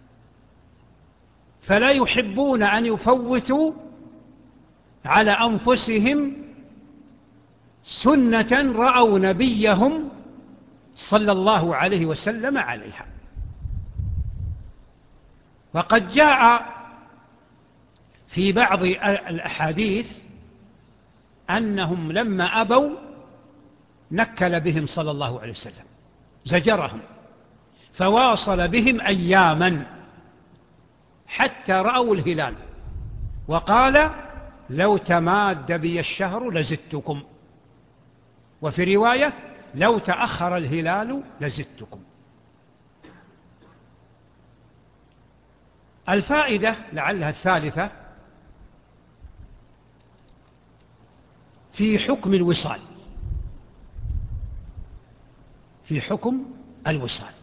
فلا يحبون أن يفوتوا على أنفسهم سنة رأوا نبيهم صلى الله عليه وسلم عليها. وقد جاء في بعض الأحاديث أنهم لما أبوا نكل بهم صلى الله عليه وسلم، زجرهم، فواصل بهم أياما حتى رأوا الهلال، وقال: لو تماد بي الشهر لزدتكم، وفي رواية: لو تأخر الهلال لزدتكم. الفائدة لعلها الثالثة في حكم الوصال، في حكم الوصال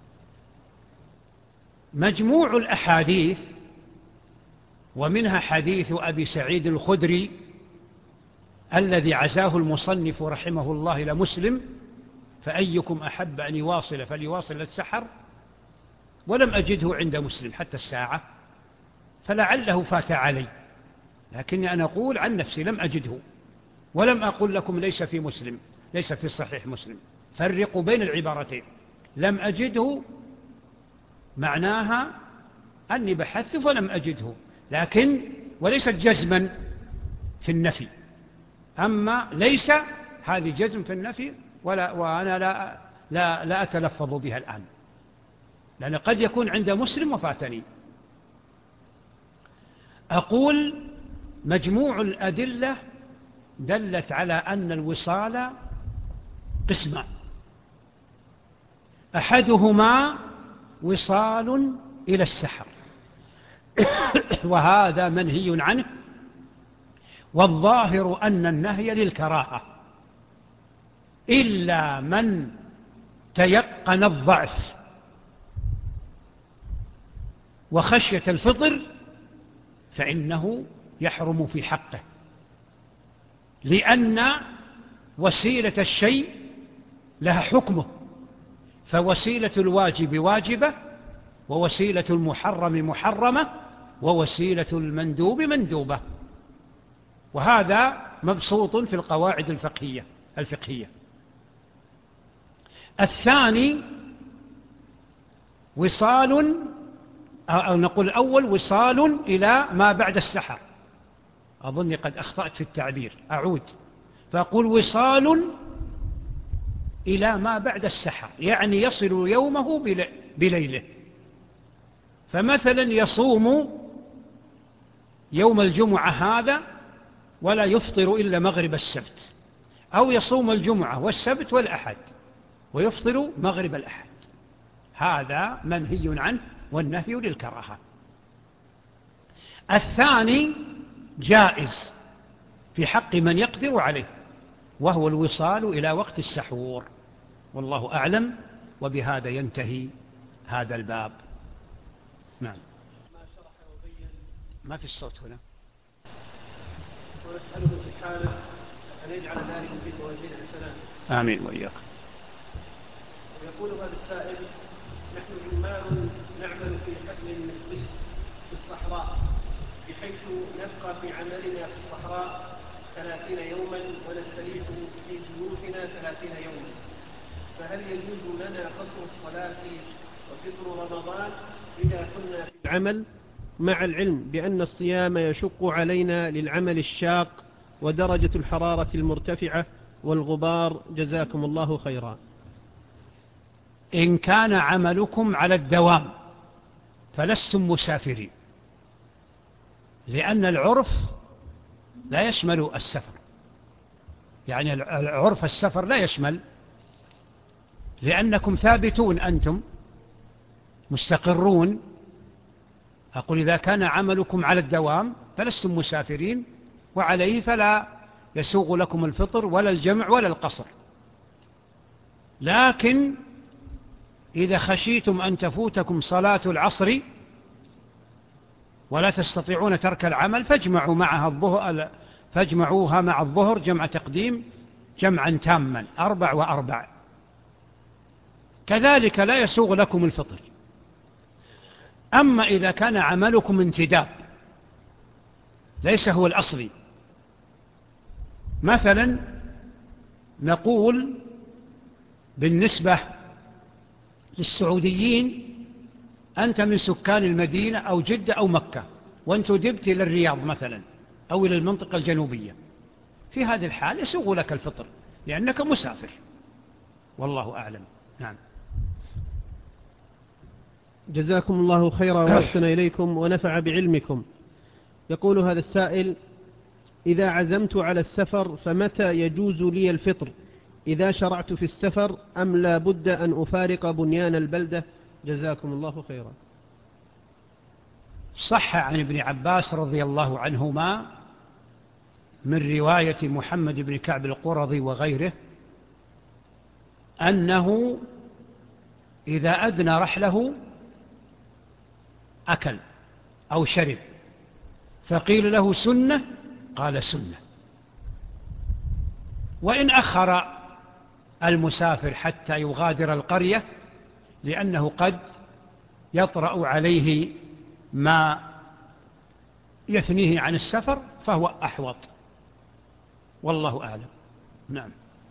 مجموع الأحاديث، ومنها حديث أبي سعيد الخدري الذي عزاه المصنف رحمه الله إلى مسلم: فأيكم أحب أن يواصل فليواصل السحر، ولم أجده عند مسلم حتى الساعة، فلعله فات علي، لكني أنا أقول عن نفسي لم أجده، ولم أقول لكم ليس في مسلم، ليس في صحيح مسلم، فرقوا بين العبارتين. لم أجده معناها أني بحثت فلم أجده، لكن وليست جزما في النفي، أما ليس هذه جزم في النفي، ولا وأنا لا, لا, لا أتلفظ بها الآن، لأن قد يكون عند مسلم وفاتني. أقول مجموع الأدلة دلت على أن الوصال قسمان، أحدهما وصال إلى السحر وهذا منهي عنه، والظاهر أن النهي للكراهة إلا من تيقن الضعف وخشية الفطر فإنه يحرم في حقه، لأن وسيلة الشيء لها حكمه، فوسيلة الواجب واجبة، ووسيلة المحرم محرمة، ووسيلة المندوب مندوبة، وهذا مبسوط في القواعد الفقهية الفقهية. الثاني وصال، أو نقول الأول وصال إلى ما بعد السحر، أظني قد أخطأت في التعبير، أعود فأقول وصال إلى ما بعد السحر، يعني يصل يومه بليله. فمثلا يصوم يوم الجمعة هذا ولا يفطر إلا مغرب السبت، أو يصوم الجمعة والسبت والأحد ويفطر مغرب الأحد، هذا منهي عنه والنهي للكراهة. الثاني جائز في حق من يقدر عليه، وهو الوصال إلى وقت السحور، والله أعلم. وبهذا ينتهي هذا الباب. نعم. ما في الصوت هنا.
ونسأله سبحانه أن يجعل ذلك في موازين الحسنات.
آمين وإياك.
ويقول هذا السائل: نحن عمال نعمل في حقل مثلي في الصحراء، بحيث نبقى في عملنا في الصحراء ثلاثين يوما ونستريح في بيوتنا ثلاثين يوما، فهل يجوز لنا قصر الصلاة وفطر رمضان إذا كنا في العمل، مع العلم بأن الصيام يشق علينا للعمل الشاق ودرجة الحرارة المرتفعة والغبار؟ جزاكم الله خيرا.
إن كان عملكم على الدوام فلستم مسافرين، لأن العرف لا يشمل السفر، يعني العرف السفر لا يشمل، لأنكم ثابتون أنتم مستقرون. أقول إذا كان عملكم على الدوام فلستم مسافرين، وعليه فلا يسوغ لكم الفطر ولا الجمع ولا القصر. لكن إذا خشيتم أن تفوتكم صلاة العصر ولا تستطيعون ترك العمل فاجمعوا معها الظهر، فاجمعوها مع الظهر جمع تقديم جمعا تاما، أربع وأربع، كذلك لا يسوغ لكم الفطر. أما إذا كان عملكم انتداب ليس هو الأصلي، مثلا نقول بالنسبة للسعوديين أنت من سكان المدينة أو جدة أو مكة وانتدبت إلى الرياض مثلا أو إلى المنطقة الجنوبية، في هذه الحال يسوغ لك الفطر لأنك مسافر، والله أعلم. نعم.
جزاكم الله خيرا وأحسن إليكم ونفع بعلمكم. يقول هذا السائل: إذا عزمت على السفر فمتى يجوز لي الفطر؟ إذا شرعت في السفر أم لا بد أن أفارق بنيان البلدة؟ جزاكم الله خيرا.
صح عن ابن عباس رضي الله عنهما من رواية محمد بن كعب القرظي وغيره أنه إذا أدنى رحله أكل أو شرب، فقيل له سنة قال سنة. وإن أخر المسافر حتى يغادر القرية لأنه قد يطرأ عليه ما يثنيه عن السفر فهو أحوط، والله أعلم. نعم.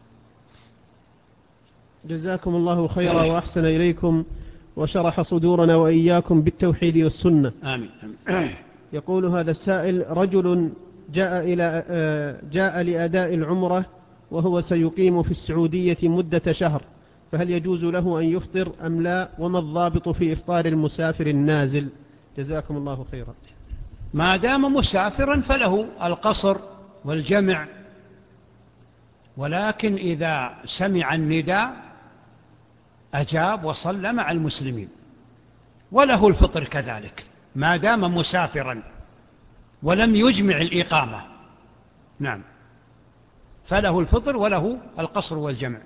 جزاكم الله خيرا وأحسن إليكم وشرح صدورنا وإياكم بالتوحيد والسنة.
آمين. آمين.
يقول هذا السائل: رجل
جاء, إلى جاء لأداء العمرة وهو سيقيم في السعودية مدة شهر، فهل يجوز له أن يفطر أم لا؟ وما الضابط في إفطار المسافر النازل؟ جزاكم الله خيرا.
ما دام مسافرا فله القصر والجمع، ولكن إذا سمع النداء أجاب وصلى مع المسلمين، وله الفطر كذلك ما دام مسافرا ولم يجمع الإقامة. نعم، فله الفطر وله القصر والجمع.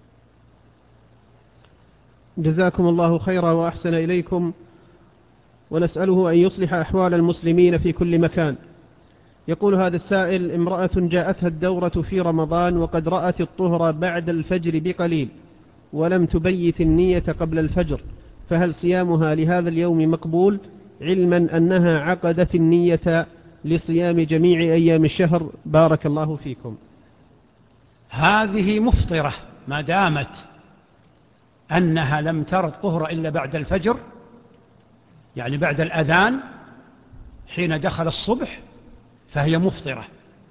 جزاكم الله خيرا وأحسن إليكم، ونسأله أن يصلح أحوال المسلمين في كل مكان. يقول هذا السائل: امرأة جاءتها الدورة في رمضان وقد رأت الطهر بعد الفجر بقليل ولم تبيت النية قبل الفجر، فهل صيامها لهذا اليوم مقبول، علما أنها عقدت النية لصيام جميع أيام الشهر؟ بارك الله فيكم.
هذه مفطرة ما دامت أنها لم ترى الطهر إلا بعد الفجر، يعني بعد الأذان حين دخل الصبح، فهي مفطرة.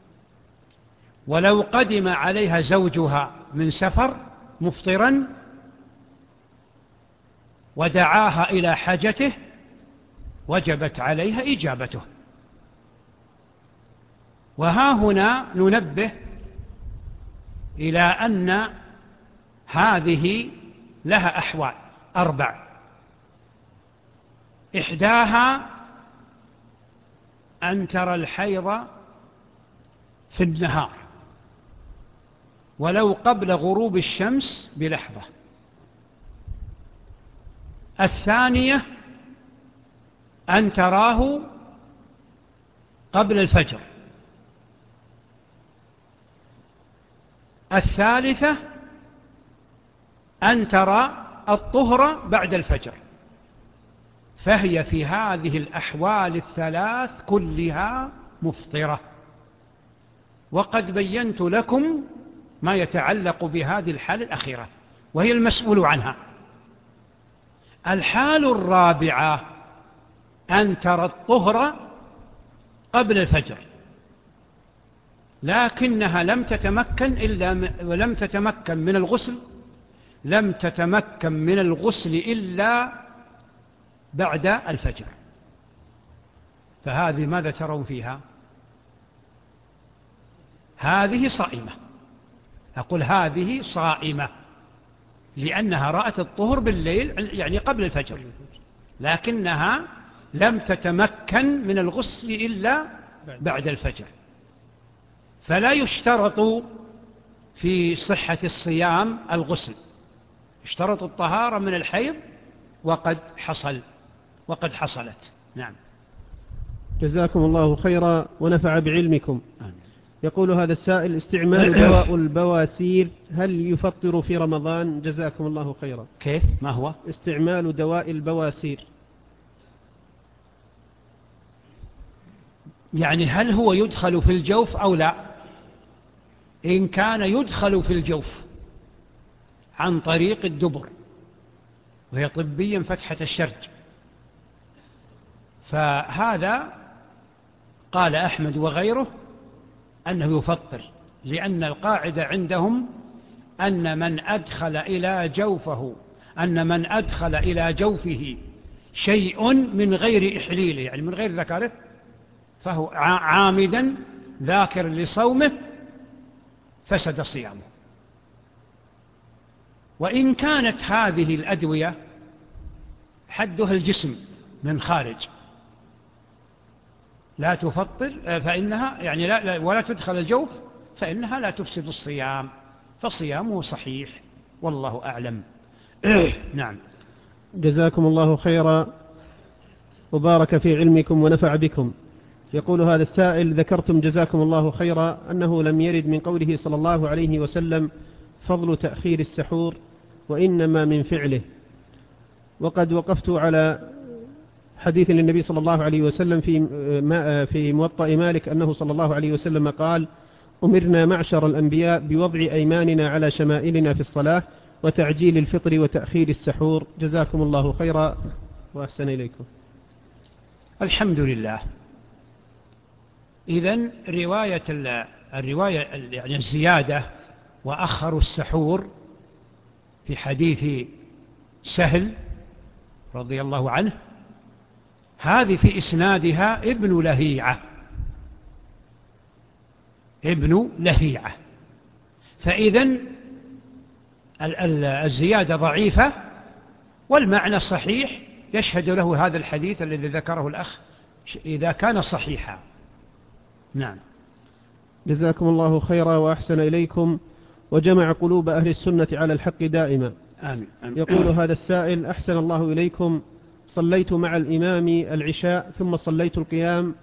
ولو قدم عليها زوجها من سفر مفطرا ودعاها إلى حاجته وجبت عليها إجابته. وها هنا ننبه إلى أن هذه لها أحوال أربع: إحداها أن ترى الحيض في النهار ولو قبل غروب الشمس بلحظة. الثانية أن تراه قبل الفجر. الثالثة أن ترى الطهر بعد الفجر. فهي في هذه الأحوال الثلاث كلها مفطرة. وقد بينت لكم ما يتعلق بهذه الحالة الأخيرة وهي المسؤول عنها. الحال الرابعة أن ترى الطهر قبل الفجر لكنها لم تتمكن إلا ولم تتمكن من الغسل لم تتمكن من الغسل إلا بعد الفجر. فهذه ماذا ترون فيها؟ هذه صائمة. أقول هذه صائمة لأنها رأت الطهر بالليل يعني قبل الفجر، لكنها لم تتمكن من الغسل إلا بعد الفجر. فلا يشترط في صحة الصيام الغسل، اشترط الطهارة من الحيض وقد حصل وقد حصلت. نعم.
جزاكم الله خيرا ونفع بعلمكم. يقول هذا السائل: استعمال دواء البواسير هل يفطر في رمضان؟ جزاكم الله خيرا.
كيف؟ ما هو
استعمال دواء البواسير؟
يعني هل هو يدخل في الجوف أو لا؟ إن كان يدخل في الجوف عن طريق الدبر وهي طبيا فتحة الشرج، فهذا قال أحمد وغيره أنه يفطر، لأن القاعدة عندهم أن من أدخل إلى جوفه أن من أدخل إلى جوفه شيء من غير إحليله، يعني من غير ذكره، فهو عامدا ذاكر لصومه فسد صيامه. وإن كانت هذه الأدوية حدها الجسم من خارج لا تفطر، فإنها يعني لا, لا ولا تدخل الجوف، فإنها لا تفسد الصيام، فصيامه صحيح والله أعلم. نعم.
جزاكم الله خيرا وبارك في علمكم ونفع بكم. يقول هذا السائل: ذكرتم جزاكم الله خيرا أنه لم يرد من قوله صلى الله عليه وسلم فضل تأخير السحور وإنما من فعله، وقد وقفت على حديث للنبي صلى الله عليه وسلم في في موطأ مالك أنه صلى الله عليه وسلم قال: أمرنا معشر الأنبياء بوضع أيماننا على شمائلنا في الصلاة وتعجيل الفطر وتأخير السحور. جزاكم الله خيرا وأحسن إليكم.
الحمد لله. إذن رواية الرواية يعني الزيادة وأخروا السحور في حديث سهل رضي الله عنه، هذه في إسنادها ابن لهيعة ابن لهيعة فإذن الزيادة ضعيفة والمعنى صحيح، يشهد له هذا الحديث الذي ذكره الأخ إذا كان صحيحا. نعم.
جزاكم الله خيرا وأحسن إليكم وجمع قلوب أهل السنة على الحق دائما.
آمين. آمين.
يقول هذا السائل: أحسن الله إليكم، صليت مع الإمام العشاء ثم صليت القيام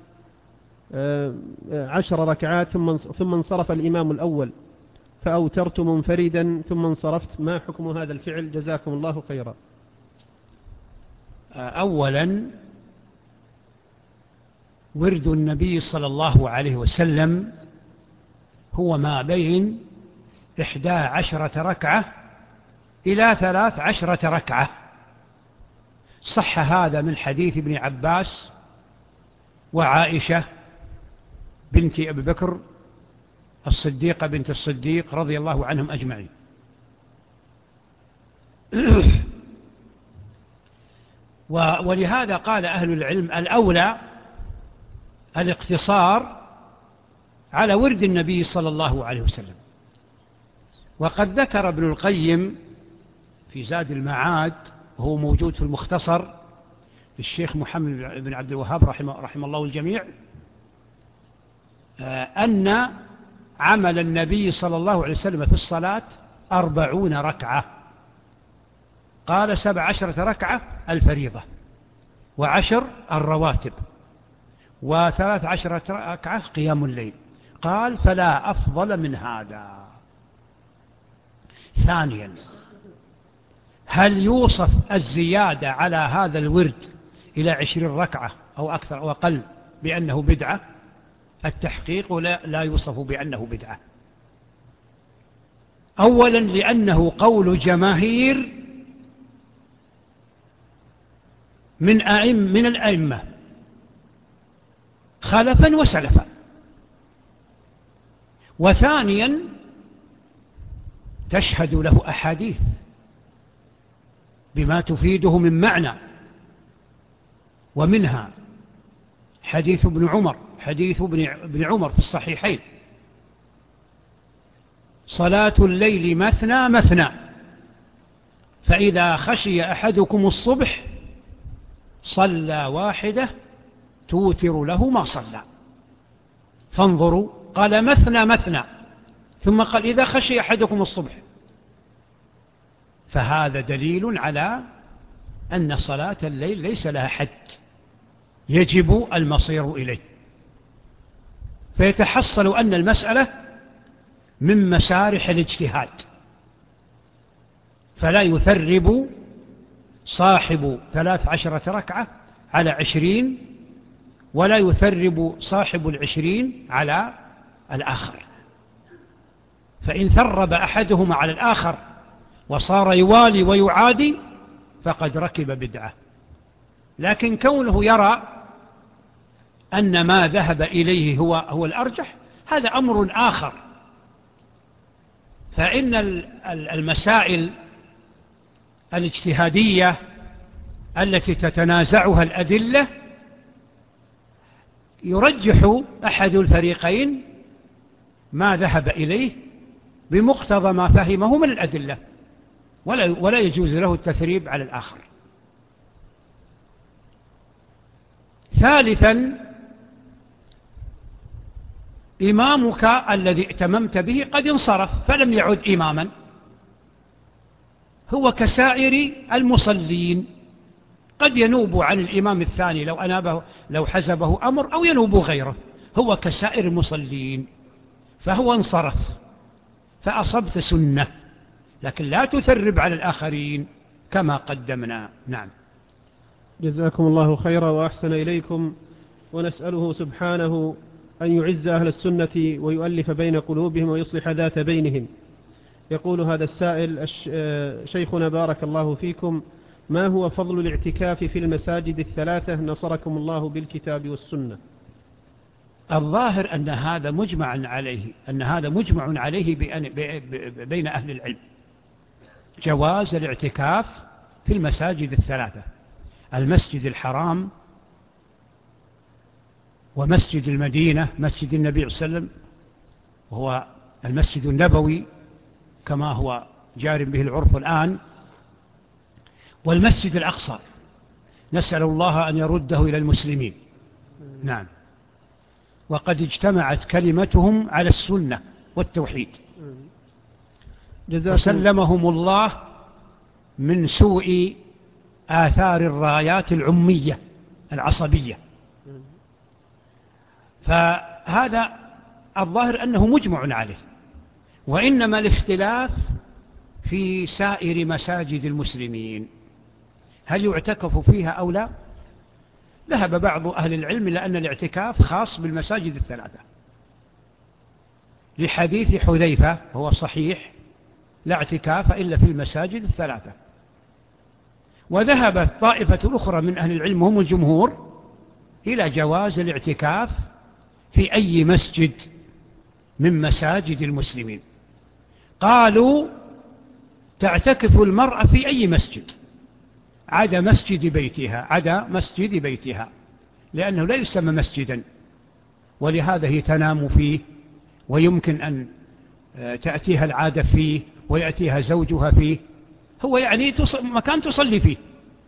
عشر ركعات ثم ثم انصرف الإمام الأول فأوترت منفردا ثم انصرفت، ما حكم هذا الفعل؟ جزاكم الله خيرا.
أولا ورد النبي صلى الله عليه وسلم هو ما بين إحدى عشرة ركعة إلى ثلاث عشرة ركعة، صح هذا من حديث ابن عباس وعائشة بنت أبي بكر الصديقة بنت الصديق رضي الله عنهم أجمعين. ولهذا قال أهل العلم الأولى الاقتصار على ورد النبي صلى الله عليه وسلم. وقد ذكر ابن القيم في زاد المعاد وهو موجود في المختصر للشيخ محمد بن عبد الوهاب رحمه, رحمه الله الجميع أن عمل النبي صلى الله عليه وسلم في الصلاة أربعون ركعة، قال سبع عشرة ركعة الفريضة وعشر الرواتب وثلاث عشرة ركعة قيام الليل، قال فلا أفضل من هذا. ثانيا، هل يوصف الزيادة على هذا الورد إلى عشرين ركعة أو أكثر أو أقل بأنه بدعة؟ التحقيق لا, لا يوصف بأنه بدعة. أولا لأنه قول جماهير من أئم من الأئمة خلفا وسلفا. وثانيا تشهد له أحاديث بما تفيده من معنى، ومنها حديث ابن عمر حديث ابن عمر في الصحيحين: صلاة الليل مثنى مثنى فإذا خشي أحدكم الصبح صلى واحدة توتر له ما صلى. فانظروا، قال مثنى مثنى ثم قال إذا خشي أحدكم الصبح، فهذا دليل على أن صلاة الليل ليس لها حد يجب المصير إليه. فيتحصل أن المسألة من مسارح الاجتهاد، فلا يثرب صاحب ثلاث عشرة ركعة على عشرين ولا يثرب صاحب العشرين على الآخر. فإن ثرب أحدهما على الآخر وصار يوالي ويعادي فقد ركب بدعة. لكن كونه يرى أن ما ذهب إليه هو, هو الأرجح، هذا أمر آخر. فإن المسائل الاجتهادية التي تتنازعها الأدلة يرجح أحد الفريقين ما ذهب إليه بمقتضى ما فهمه من الأدلة، ولا, ولا يجوز له التثريب على الآخر. ثالثا، إمامك الذي ائتممت به قد انصرف فلم يعد إماما، هو كسائر المصلين، قد ينوب عن الإمام الثاني لو أنابه لو حزبه أمر أو ينوب غيره، هو كسائر المصلين، فهو انصرف فأصبت سنة، لكن لا تثرب على الآخرين كما قدمنا. نعم.
جزاكم الله خيرا وأحسن إليكم، ونسأله سبحانه أن يعز أهل السنة ويؤلف بين قلوبهم ويصلح ذات بينهم. يقول هذا السائل: شيخنا بارك الله فيكم، ما هو فضل الاعتكاف في المساجد الثلاثة نصركم الله بالكتاب والسنة؟
الظاهر أن هذا مجمع عليه أن هذا مجمع عليه بين أهل العلم، جواز الاعتكاف في المساجد الثلاثة: المسجد الحرام، ومسجد المدينة مسجد النبي صلى الله عليه وسلم وهو المسجد النبوي كما هو جار به العرف الآن، والمسجد الأقصى نسأل الله أن يرده إلى المسلمين. نعم. وقد اجتمعت كلمتهم على السنة والتوحيد، وسلمهم الله من سوء آثار الرايات العمية العصبية. فهذا الظاهر أنه مجمع عليه، وإنما الاختلاف في سائر مساجد المسلمين، هل يعتكف فيها أو لا؟ ذهب بعض أهل العلم إلى أن الاعتكاف خاص بالمساجد الثلاثة، لحديث حذيفة هو صحيح: لا اعتكاف إلا في المساجد الثلاثة. وذهبت طائفة أخرى من أهل العلم هم الجمهور إلى جواز الاعتكاف في أي مسجد من مساجد المسلمين. قالوا تعتكف المرأة في أي مسجد عدا مسجد بيتها عدا مسجد بيتها لأنه لا يسمى مسجدا، ولهذا هي تنام فيه، ويمكن أن تأتيها العادة فيه، ويأتيها زوجها فيه، هو يعني مكان تصلي فيه.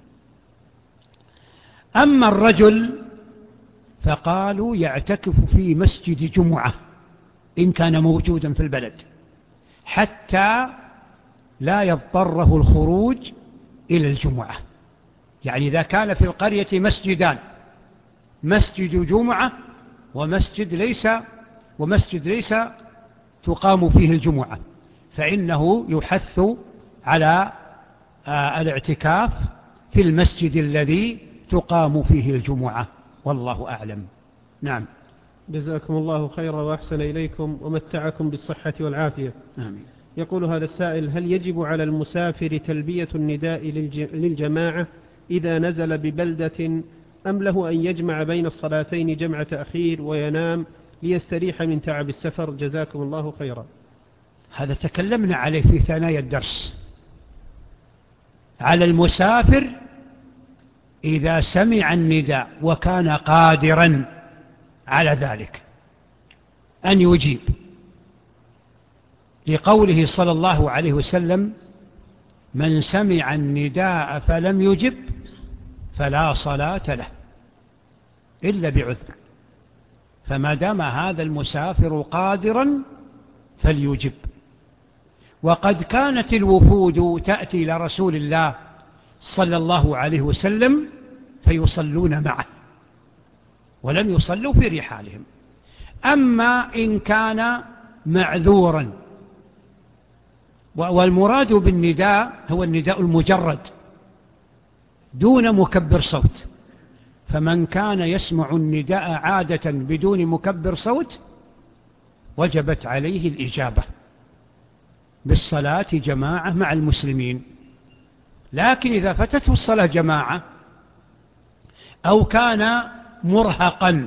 أما الرجل فقالوا يعتكف في مسجد جمعة إن كان موجودا في البلد، حتى لا يضطره الخروج إلى الجمعة. يعني إذا كان في القرية مسجدان، مسجد جمعة ومسجد ليس ومسجد ليس تقام فيه الجمعة، فإنه يحث على الاعتكاف في المسجد الذي تقام فيه الجمعة، والله أعلم. نعم.
جزاكم الله خيرا وأحسن إليكم ومتعكم بالصحة والعافية.
آمين.
يقول هذا السائل: هل يجب على المسافر تلبية النداء للجماعة إذا نزل ببلدة، أم له أن يجمع بين الصلاتين جمع تأخير وينام ليستريح من تعب السفر؟ جزاكم الله خيرا.
هذا تكلمنا عليه في ثنايا الدرس. على المسافر إذا سمع النداء وكان قادرا على ذلك أن يجيب، لقوله صلى الله عليه وسلم: من سمع النداء فلم يجب فلا صلاة له إلا بعذر. فما دام هذا المسافر قادرا فليجب. وقد كانت الوفود تأتي إلى رسول الله صلى الله عليه وسلم فيصلون معه ولم يصلوا في رحالهم. أما إن كان معذورا، والمراد بالنداء هو النداء المجرد دون مكبر صوت، فمن كان يسمع النداء عادة بدون مكبر صوت وجبت عليه الإجابة بالصلاة جماعة مع المسلمين. لكن إذا فتته الصلاة جماعة أو كان مرهقا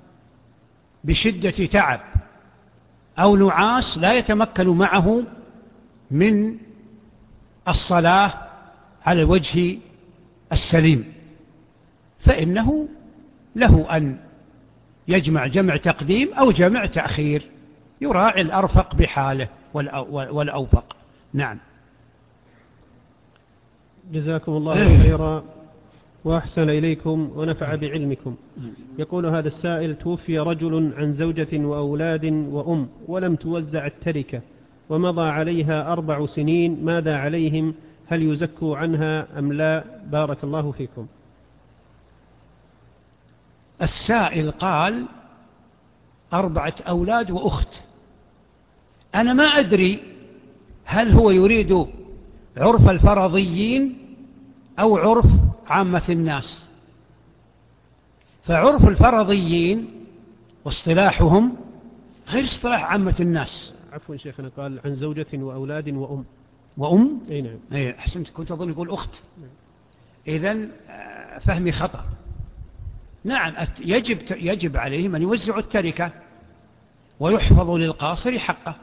بشدة تعب أو نعاس لا يتمكن معه من الصلاة على الوجه السليم، فإنه له أن يجمع جمع تقديم أو جمع تأخير، يراعي الأرفق بحاله والأوفق. نعم.
جزاكم الله خيرا وأحسن إليكم ونفع بعلمكم. يقول هذا السائل: توفي رجل عن زوجة وأولاد وأم ولم توزع التركة ومضى عليها أربع سنين، ماذا عليهم؟ هل يزكوا عنها أم لا؟ بارك الله فيكم.
السائل قال أربعة أولاد وأخت. أنا ما أدري هل هو يريد عرف الفرضيين أو عرف عامة الناس. فعرف الفرضيين واصطلاحهم غير اصطلاح عامة الناس.
عفوا شيخنا، قال عن زوجة وأولاد وأم.
وأم؟
أي نعم.
أي أحسنت، كنت أظن يقول أخت. إذن فهمي خطأ. نعم يجب, يجب عليهم أن يوزعوا التركة ويحفظ للقاصر حقه،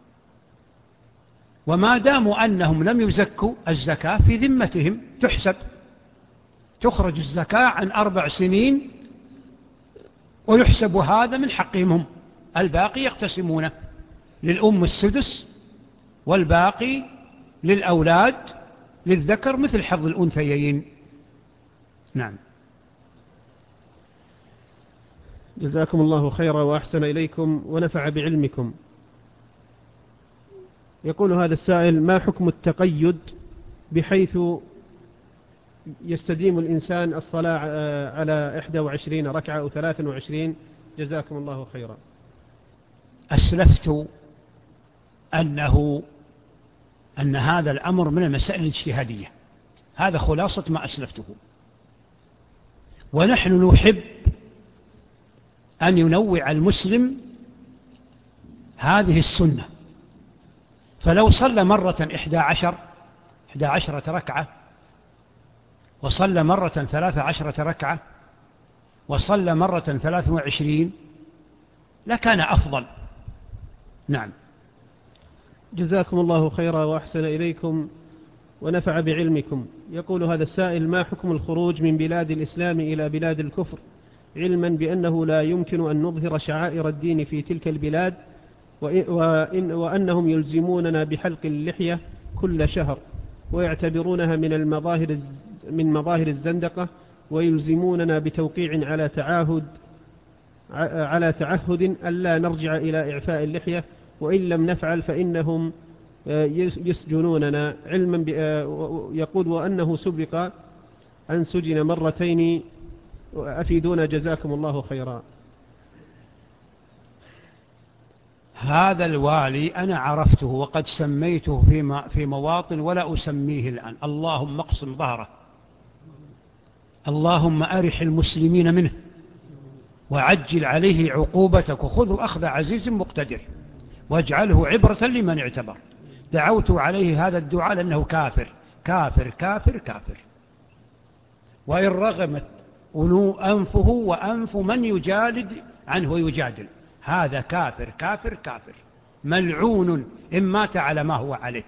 وما داموا أنهم لم يزكوا الزكاة في ذمتهم تحسب، تخرج الزكاة عن أربع سنين ويحسب هذا من حقهم هم، الباقي يقتسمونه، للأم السدس والباقي للأولاد للذكر مثل حظ الأنثيين. نعم.
جزاكم الله خيرا وأحسن إليكم ونفع بعلمكم. يقول هذا السائل: ما حكم التقيد بحيث يستديم الإنسان الصلاة على إحدى وعشرين ركعة أو ثلاثة وعشرين؟ جزاكم الله خيرا.
أسلفت أنه أن هذا الأمر من المسائل الاجتهادية، هذا خلاصة ما أسلفته. ونحن نحب أن ينوع المسلم هذه السنة، فلو صلى مرة إحدى عشر إحدى عشرة ركعة، وصلى مرة ثلاثة عشرة ركعة، وصلى مرة ثلاثة وعشرين، لكان أفضل. نعم.
جزاكم الله خيرا وأحسن إليكم ونفع بعلمكم. يقول هذا السائل: ما حكم الخروج من بلاد الإسلام إلى بلاد الكفر، علما بأنه لا يمكن أن نظهر شعائر الدين في تلك البلاد، وإن وأنهم يلزموننا بحلق اللحية كل شهر، ويعتبرونها من المظاهر من مظاهر الزندقة، ويلزموننا بتوقيع على تعهد على تعهد ألا نرجع إلى إعفاء اللحية، وإن لم نفعل فإنهم يسجنوننا، علما يقول وأنه سبق أن سجن مرتين، أفيدونا جزاكم الله خيرا.
هذا الوالي أنا عرفته وقد سميته في مواطن ولا أسميه الآن. اللهم اقسم ظهره، اللهم أرح المسلمين منه، وعجل عليه عقوبتك، وخذه أخذ عزيز مقتدر، واجعله عبرة لمن اعتبر. دعوت عليه هذا الدعاء لأنه كافر كافر كافر كافر، وإن رغمت أنفه وأنف من يجالد عنه ويجادل، هذا كافر كافر كافر ملعون إن مات على ما هو عليه.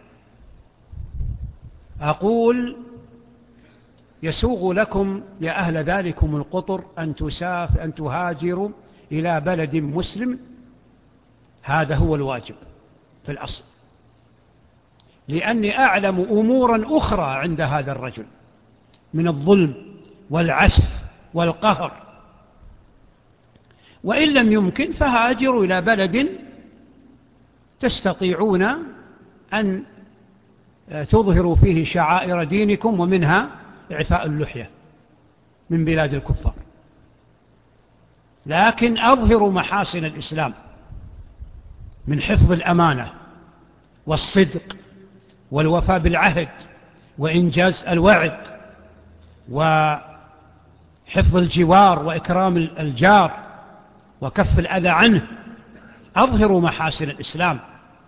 أقول: يسوغ لكم يا أهل ذلكم القطر أن تساف أن تهاجروا إلى بلد مسلم، هذا هو الواجب في الأصل، لأني أعلم أمورا أخرى عند هذا الرجل من الظلم والعسف والقهر، وإن لم يمكن فهاجروا إلى بلد تستطيعون أن تظهروا فيه شعائر دينكم، ومنها إعفاء اللحية من بلاد الكفار. لكن أظهروا محاسن الإسلام من حفظ الأمانة والصدق والوفاء بالعهد وإنجاز الوعد وحفظ الجوار وإكرام الجار وكف الأذى عنه. أظهروا محاسن الإسلام،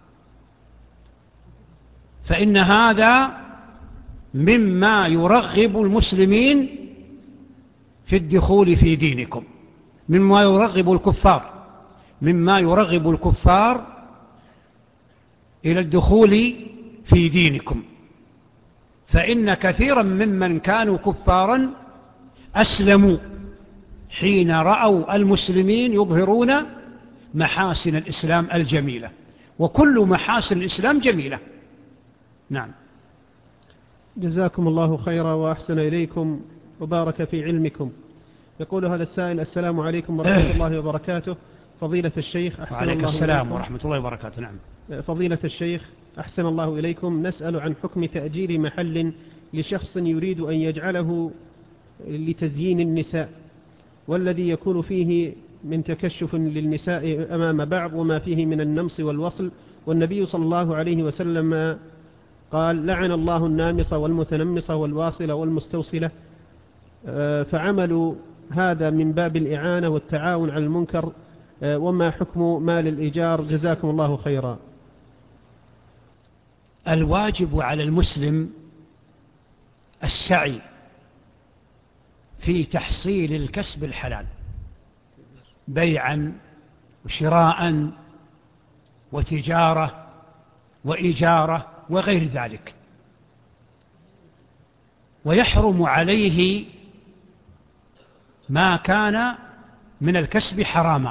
فإن هذا مما يرغب المسلمين في الدخول في دينكم، مما يرغب الكفار مما يرغب الكفار إلى الدخول في دينكم. فإن كثيرا ممن كانوا كفارا أسلموا حين رأوا المسلمين يظهرون محاسن الإسلام الجميلة، وكل محاسن الإسلام جميلة. نعم.
جزاكم الله خيرا وأحسن إليكم وبارك في علمكم. يقول هذا السائل: السلام عليكم ورحمة الله وبركاته. فضيلة الشيخ أحسن
وعليك
الله
السلام
إليكم.
ورحمة الله وبركاته. نعم.
فضيلة الشيخ أحسن الله إليكم، نسأل عن حكم تأجير محل لشخص يريد أن يجعله لتزيين النساء، والذي يكون فيه من تكشف للنساء أمام بعض، وما فيه من النمص والوصل، والنبي صلى الله عليه وسلم قال: لعن الله النامصة والمتنمصة والواصلة والمستوصلة. فعملوا هذا من باب الإعانة والتعاون على المنكر، وما حكم مال الإيجار؟ جزاكم الله خيرا.
الواجب على المسلم السعي في تحصيل الكسب الحلال بيعا وشراء وتجارة وإجارة وغير ذلك. ويحرم عليه ما كان من الكسب حراما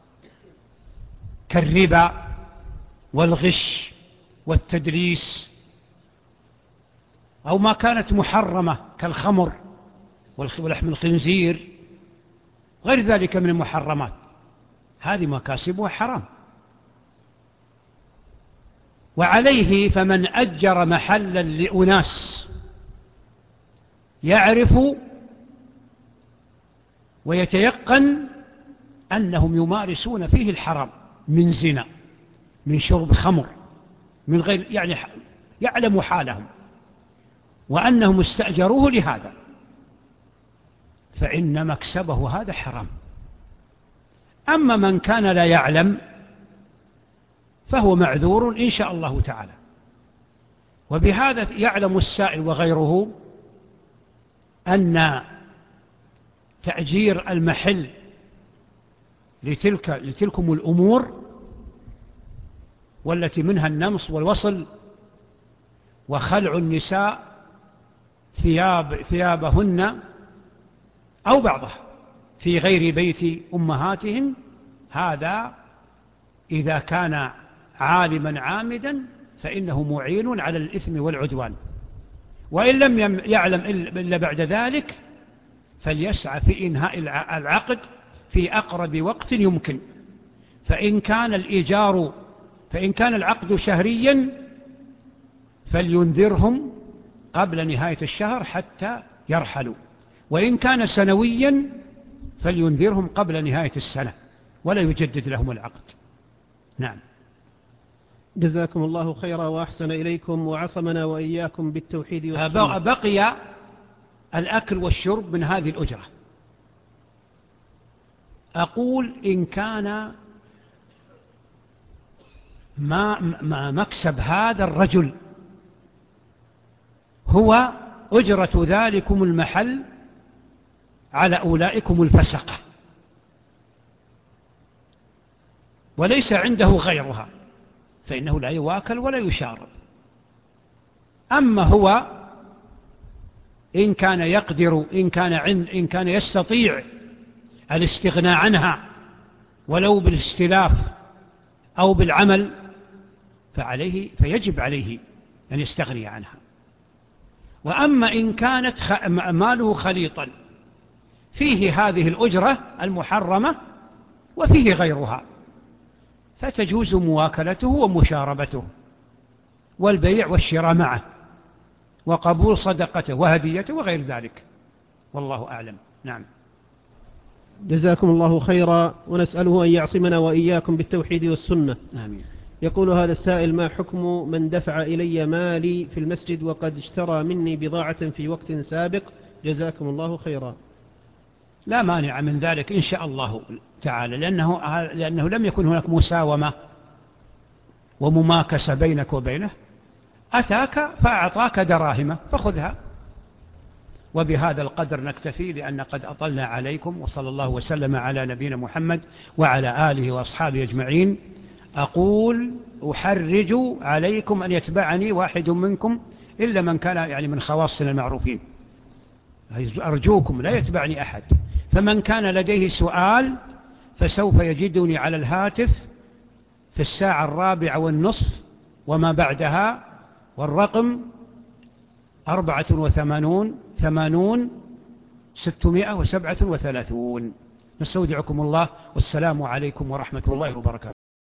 كالربا والغش والتدليس، أو ما كانت محرمة كالخمر ولحم الخنزير غير ذلك من المحرمات، هذه مكاسبها حرام. وعليه فمن أجر محلا لأناس يعرف ويتيقن أنهم يمارسون فيه الحرام من زنا، من شرب خمر، من غير يعني يعلم حالهم وأنهم استأجروه لهذا، فإن مكسبه هذا حرام. أما من كان لا يعلم فهو معذور إن شاء الله تعالى. وبهذا يعلم السائل وغيره أن تأجير المحل لتلك لتلكم الأمور والتي منها النمص والوصل وخلع النساء ثياب ثيابهن أو بعضها في غير بيت أمهاتهم، هذا إذا كان عالما عامدا فإنه معين على الإثم والعدوان. وإن لم يعلم إلا بعد ذلك فليسعى في إنهاء العقد في أقرب وقت يمكن. فإن كان الإيجار فإن كان العقد شهريا فلينذرهم قبل نهاية الشهر حتى يرحلوا، وإن كان سنويا فلينذرهم قبل نهاية السنة ولا يجدد لهم العقد. نعم.
جزاكم الله خيرا وأحسن إليكم وعصمنا وإياكم بالتوحيد والسنة.
بقي الأكل والشرب من هذه الأجرة. أقول إن كان ما, ما مكسب هذا الرجل هو أجرة ذلكم المحل على أولئكم الفسقة وليس عنده غيرها فإنه لا يواكل ولا يشارب. أما هو إن كان يقدر إن كان عند إن كان يستطيع الاستغناء عنها ولو بالاستلاف أو بالعمل فعليه فيجب عليه أن يستغني عنها. وأما إن كانت ماله خليطا فيه هذه الأجرة المحرمة وفيه غيرها فتجوز مواكلته ومشاربته والبيع والشراء معه وقبول صدقته وهديته وغير ذلك، والله أعلم. نعم.
جزاكم الله خيرا ونسأله أن يعصمنا وإياكم بالتوحيد والسنة.
آمين.
يقول هذا السائل: ما حكم من دفع إلي مالي في المسجد وقد اشترى مني بضاعة في وقت سابق؟ جزاكم الله خيرا.
لا مانع من ذلك إن شاء الله تعالى، لأنه, لأنه لم يكن هناك مساومة ومماكسة بينك وبينه، أتاك فأعطاك دراهمه فخذها. وبهذا القدر نكتفي لأن قد أطلنا عليكم، وصلى الله وسلم على نبينا محمد وعلى آله وأصحابه أجمعين. أقول أحرج عليكم أن يتبعني واحد منكم إلا من كان يعني من خواصنا المعروفين، أرجوكم لا يتبعني أحد. فمن كان لديه سؤال فسوف يجدني على الهاتف في الساعة الرابعة والنصف وما بعدها، والرقم أربعة وثمانون ثمانون ستمائة وسبعة وثلاثون. نستودعكم الله والسلام عليكم ورحمة الله وبركاته.